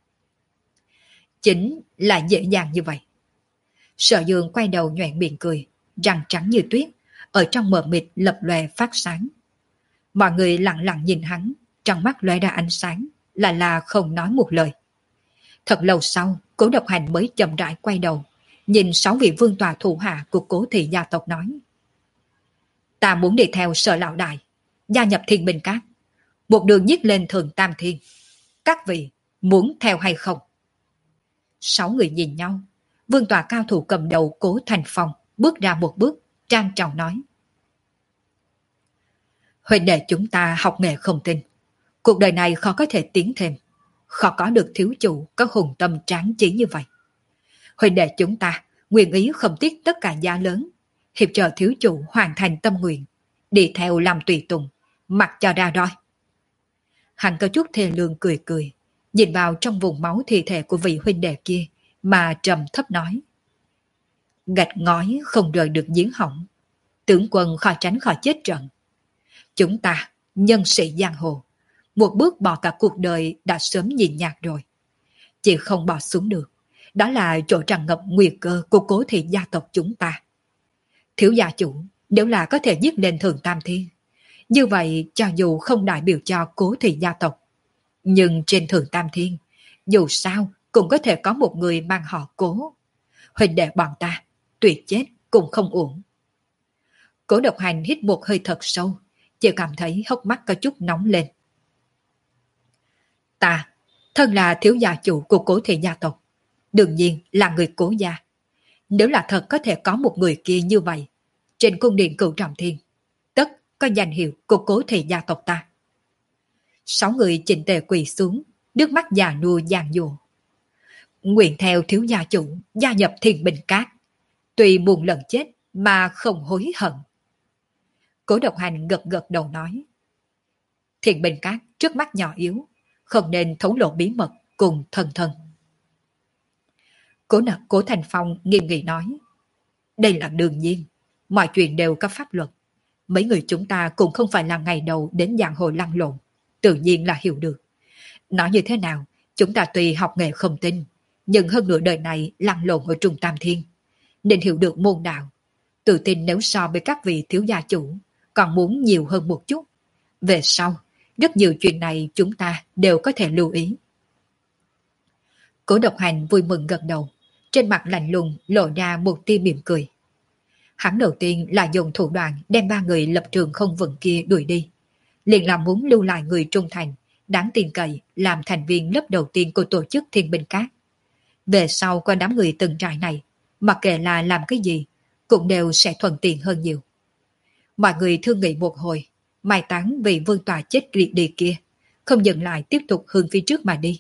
Chính là dễ dàng như vậy. Sở Dương quay đầu nhoẻn miệng cười, răng trắng như tuyết, ở trong mờ mịt lập lòe phát sáng. Mọi người lặng lặng nhìn hắn, trong mắt lóe ra ánh sáng, là là không nói một lời. Thật lâu sau, Cố Độc Hành mới chậm rãi quay đầu, nhìn sáu vị vương tòa thủ hạ của Cố thị gia tộc nói. Ta muốn đi theo Sở lão đại, gia nhập Thiên Binh Các, một đường giết lên Thượng Tam Thiên. Các vị muốn theo hay không? Sáu người nhìn nhau, vương tòa cao thủ cầm đầu Cố Thành Phong bước ra một bước, trang trọng nói. Huynh đệ chúng ta học nghề không tin, cuộc đời này khó có thể tiến thêm, khó có được thiếu chủ có hùng tâm tráng trí như vậy. Huynh đệ chúng ta nguyện ý không tiếc tất cả giá lớn, hiệp trợ thiếu chủ hoàn thành tâm nguyện, đi theo làm tùy tùng, mặc cho ra roi. Hắn có chút thê lương cười cười, nhìn vào trong vùng máu thi thể của vị huynh đệ kia mà trầm thấp nói. Gạch ngói không rời được giếng hỏng, tướng quân khó tránh khỏi chết trận. Chúng ta, nhân sĩ giang hồ, một bước bỏ cả cuộc đời đã sớm nhìn nhạt rồi. Chỉ không bỏ xuống được, đó là chỗ tràn ngập nguy cơ của Cố thị gia tộc chúng ta. Thiếu gia chủ, nếu là có thể giết lên Thượng Tam Thiên, như vậy cho dù không đại biểu cho Cố thị gia tộc, nhưng trên Thượng Tam Thiên, dù sao cũng có thể có một người mang họ Cố. Huynh đệ bọn ta, tuyệt chết cũng không uổng. Cố Độc Hành hít một hơi thật sâu, chỉ cảm thấy hốc mắt có chút nóng lên. Ta, thân là thiếu gia chủ của Cố thị gia tộc, đương nhiên là người Cố gia. Nếu là thật có thể có một người kia như vậy, trên cung điện Cửu Trọng Thiên, tất có danh hiệu của Cố thị gia tộc ta. Sáu người chỉnh tề quỳ xuống, nước mắt già nua giàn dùa. Nguyện theo thiếu gia chủ gia nhập Thiên Binh Các, tuy buồn lần chết mà không hối hận. Cố Độc Hành gật gật đầu nói. Thiên Binh Các trước mắt nhỏ yếu, không nên thấu lộ bí mật cùng thân thân. Cố nặc Cố Thành Phong nghiêm nghị nói. Đây là đương nhiên, mọi chuyện đều có pháp luật. Mấy người chúng ta cũng không phải là ngày đầu đến giang hồ lăn lộn, tự nhiên là hiểu được. Nói như thế nào, chúng ta tuy học nghề không tin, nhưng hơn nửa đời này lăn lộn ở Trung Tam Thiên, nên hiểu được môn đạo. Tự tin nếu so với các vị thiếu gia chủ, còn muốn nhiều hơn một chút. Về sau, rất nhiều chuyện này chúng ta đều có thể lưu ý. Cố Độc Hành vui mừng gật đầu, trên mặt lạnh lùng lộ ra một tia mỉm cười. Hắn đầu tiên là dùng thủ đoạn đem ba người lập trường không vững kia đuổi đi, liền là muốn lưu lại người trung thành, đáng tin cậy làm thành viên lớp đầu tiên của tổ chức Thiên Binh Các. Về sau qua đám người từng trại này, mặc kệ là làm cái gì, cũng đều sẽ thuận tiện hơn nhiều. Mọi người thương nghị một hồi, mai táng vị vương tòa chết liệt đi kia, không dừng lại tiếp tục hướng phía trước mà đi.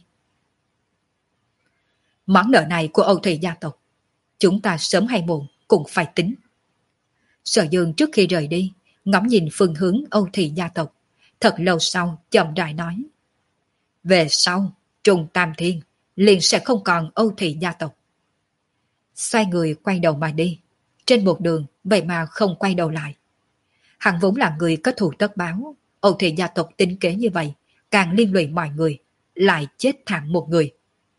Món nợ này của Âu Thủy gia tộc, chúng ta sớm hay muộn cũng phải tính. Sở Dương trước khi rời đi, ngắm nhìn phương hướng Âu Thủy gia tộc, thật lâu sau chậm rãi nói. Về sau, Trung Tam Thiên liền sẽ không còn Âu Thủy gia tộc. Xoay người quay đầu mà đi, trên một đường vậy mà không quay đầu lại. Hắn vốn là người có thù tất báo, Âu Thủy gia tộc tính kế như vậy, càng liên lụy mọi người, lại chết thảm một người.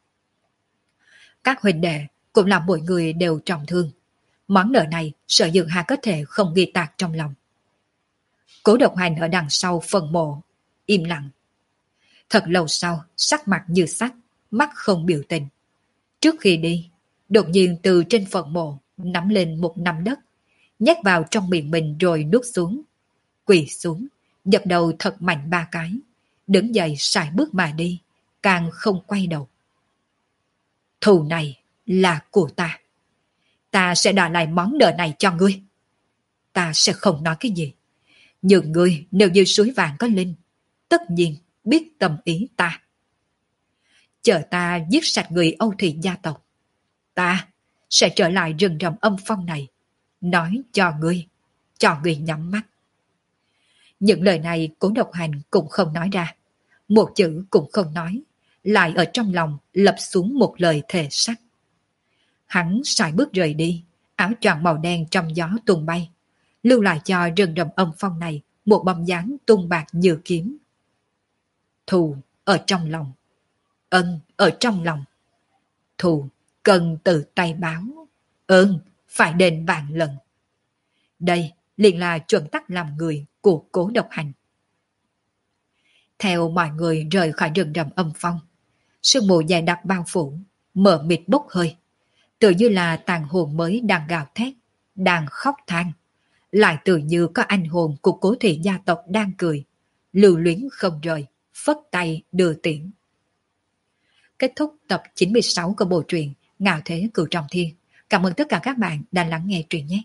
Các huynh đệ cũng là mỗi người đều trọng thương. Món nợ này Sở Dương hà có thể không ghi tạc trong lòng. Cố Độc Hành ở đằng sau phần mộ, im lặng. Thật lâu sau, sắc mặt như sắt, mắt không biểu tình. Trước khi đi, đột nhiên từ trên phần mộ nắm lên một nắm đất, nhét vào trong miệng mình rồi nuốt xuống. Quỳ xuống, dập đầu thật mạnh ba cái, đứng dậy sải bước mà đi, càng không quay đầu. Thù này là của ta. Ta sẽ đòi lại món nợ này cho ngươi. Ta sẽ không nói cái gì. Nhưng ngươi nếu như suối vàng có linh, tất nhiên biết tâm ý ta. Chờ ta giết sạch người Âu Thủy gia tộc, ta sẽ trở lại rừng rậm âm phong này, nói cho ngươi, cho ngươi nhắm mắt. Những lời này Cố Độc Hành cũng không nói ra, một chữ cũng không nói, lại ở trong lòng lập xuống một lời thề sắt. Hắn sải bước rời đi, áo choàng màu đen trong gió tung bay, lưu lại cho rừng rậm âm phong này một bóng dáng tung bạc như kiếm. Thù ở trong lòng, ân ở trong lòng. Thù cần từ tay báo, ơn phải đền vạn lần. Đây liền là chuẩn tắc làm người của Cố Độc Hành. Theo mọi người rời khỏi rừng rậm âm phong, Sương mù dày đặc bao phủ, mờ mịt bốc hơi, tự như là tàn hồn mới đang gào thét, đang khóc than, lại tự như có anh hồn của cố thị gia tộc đang cười, lưu luyến không rời, phất tay đưa tiễn. Kết thúc tập chín mươi sáu của bộ truyện Ngạo Thế Cửu Trọng Thiên. Cảm ơn tất cả các bạn đã lắng nghe truyện nhé.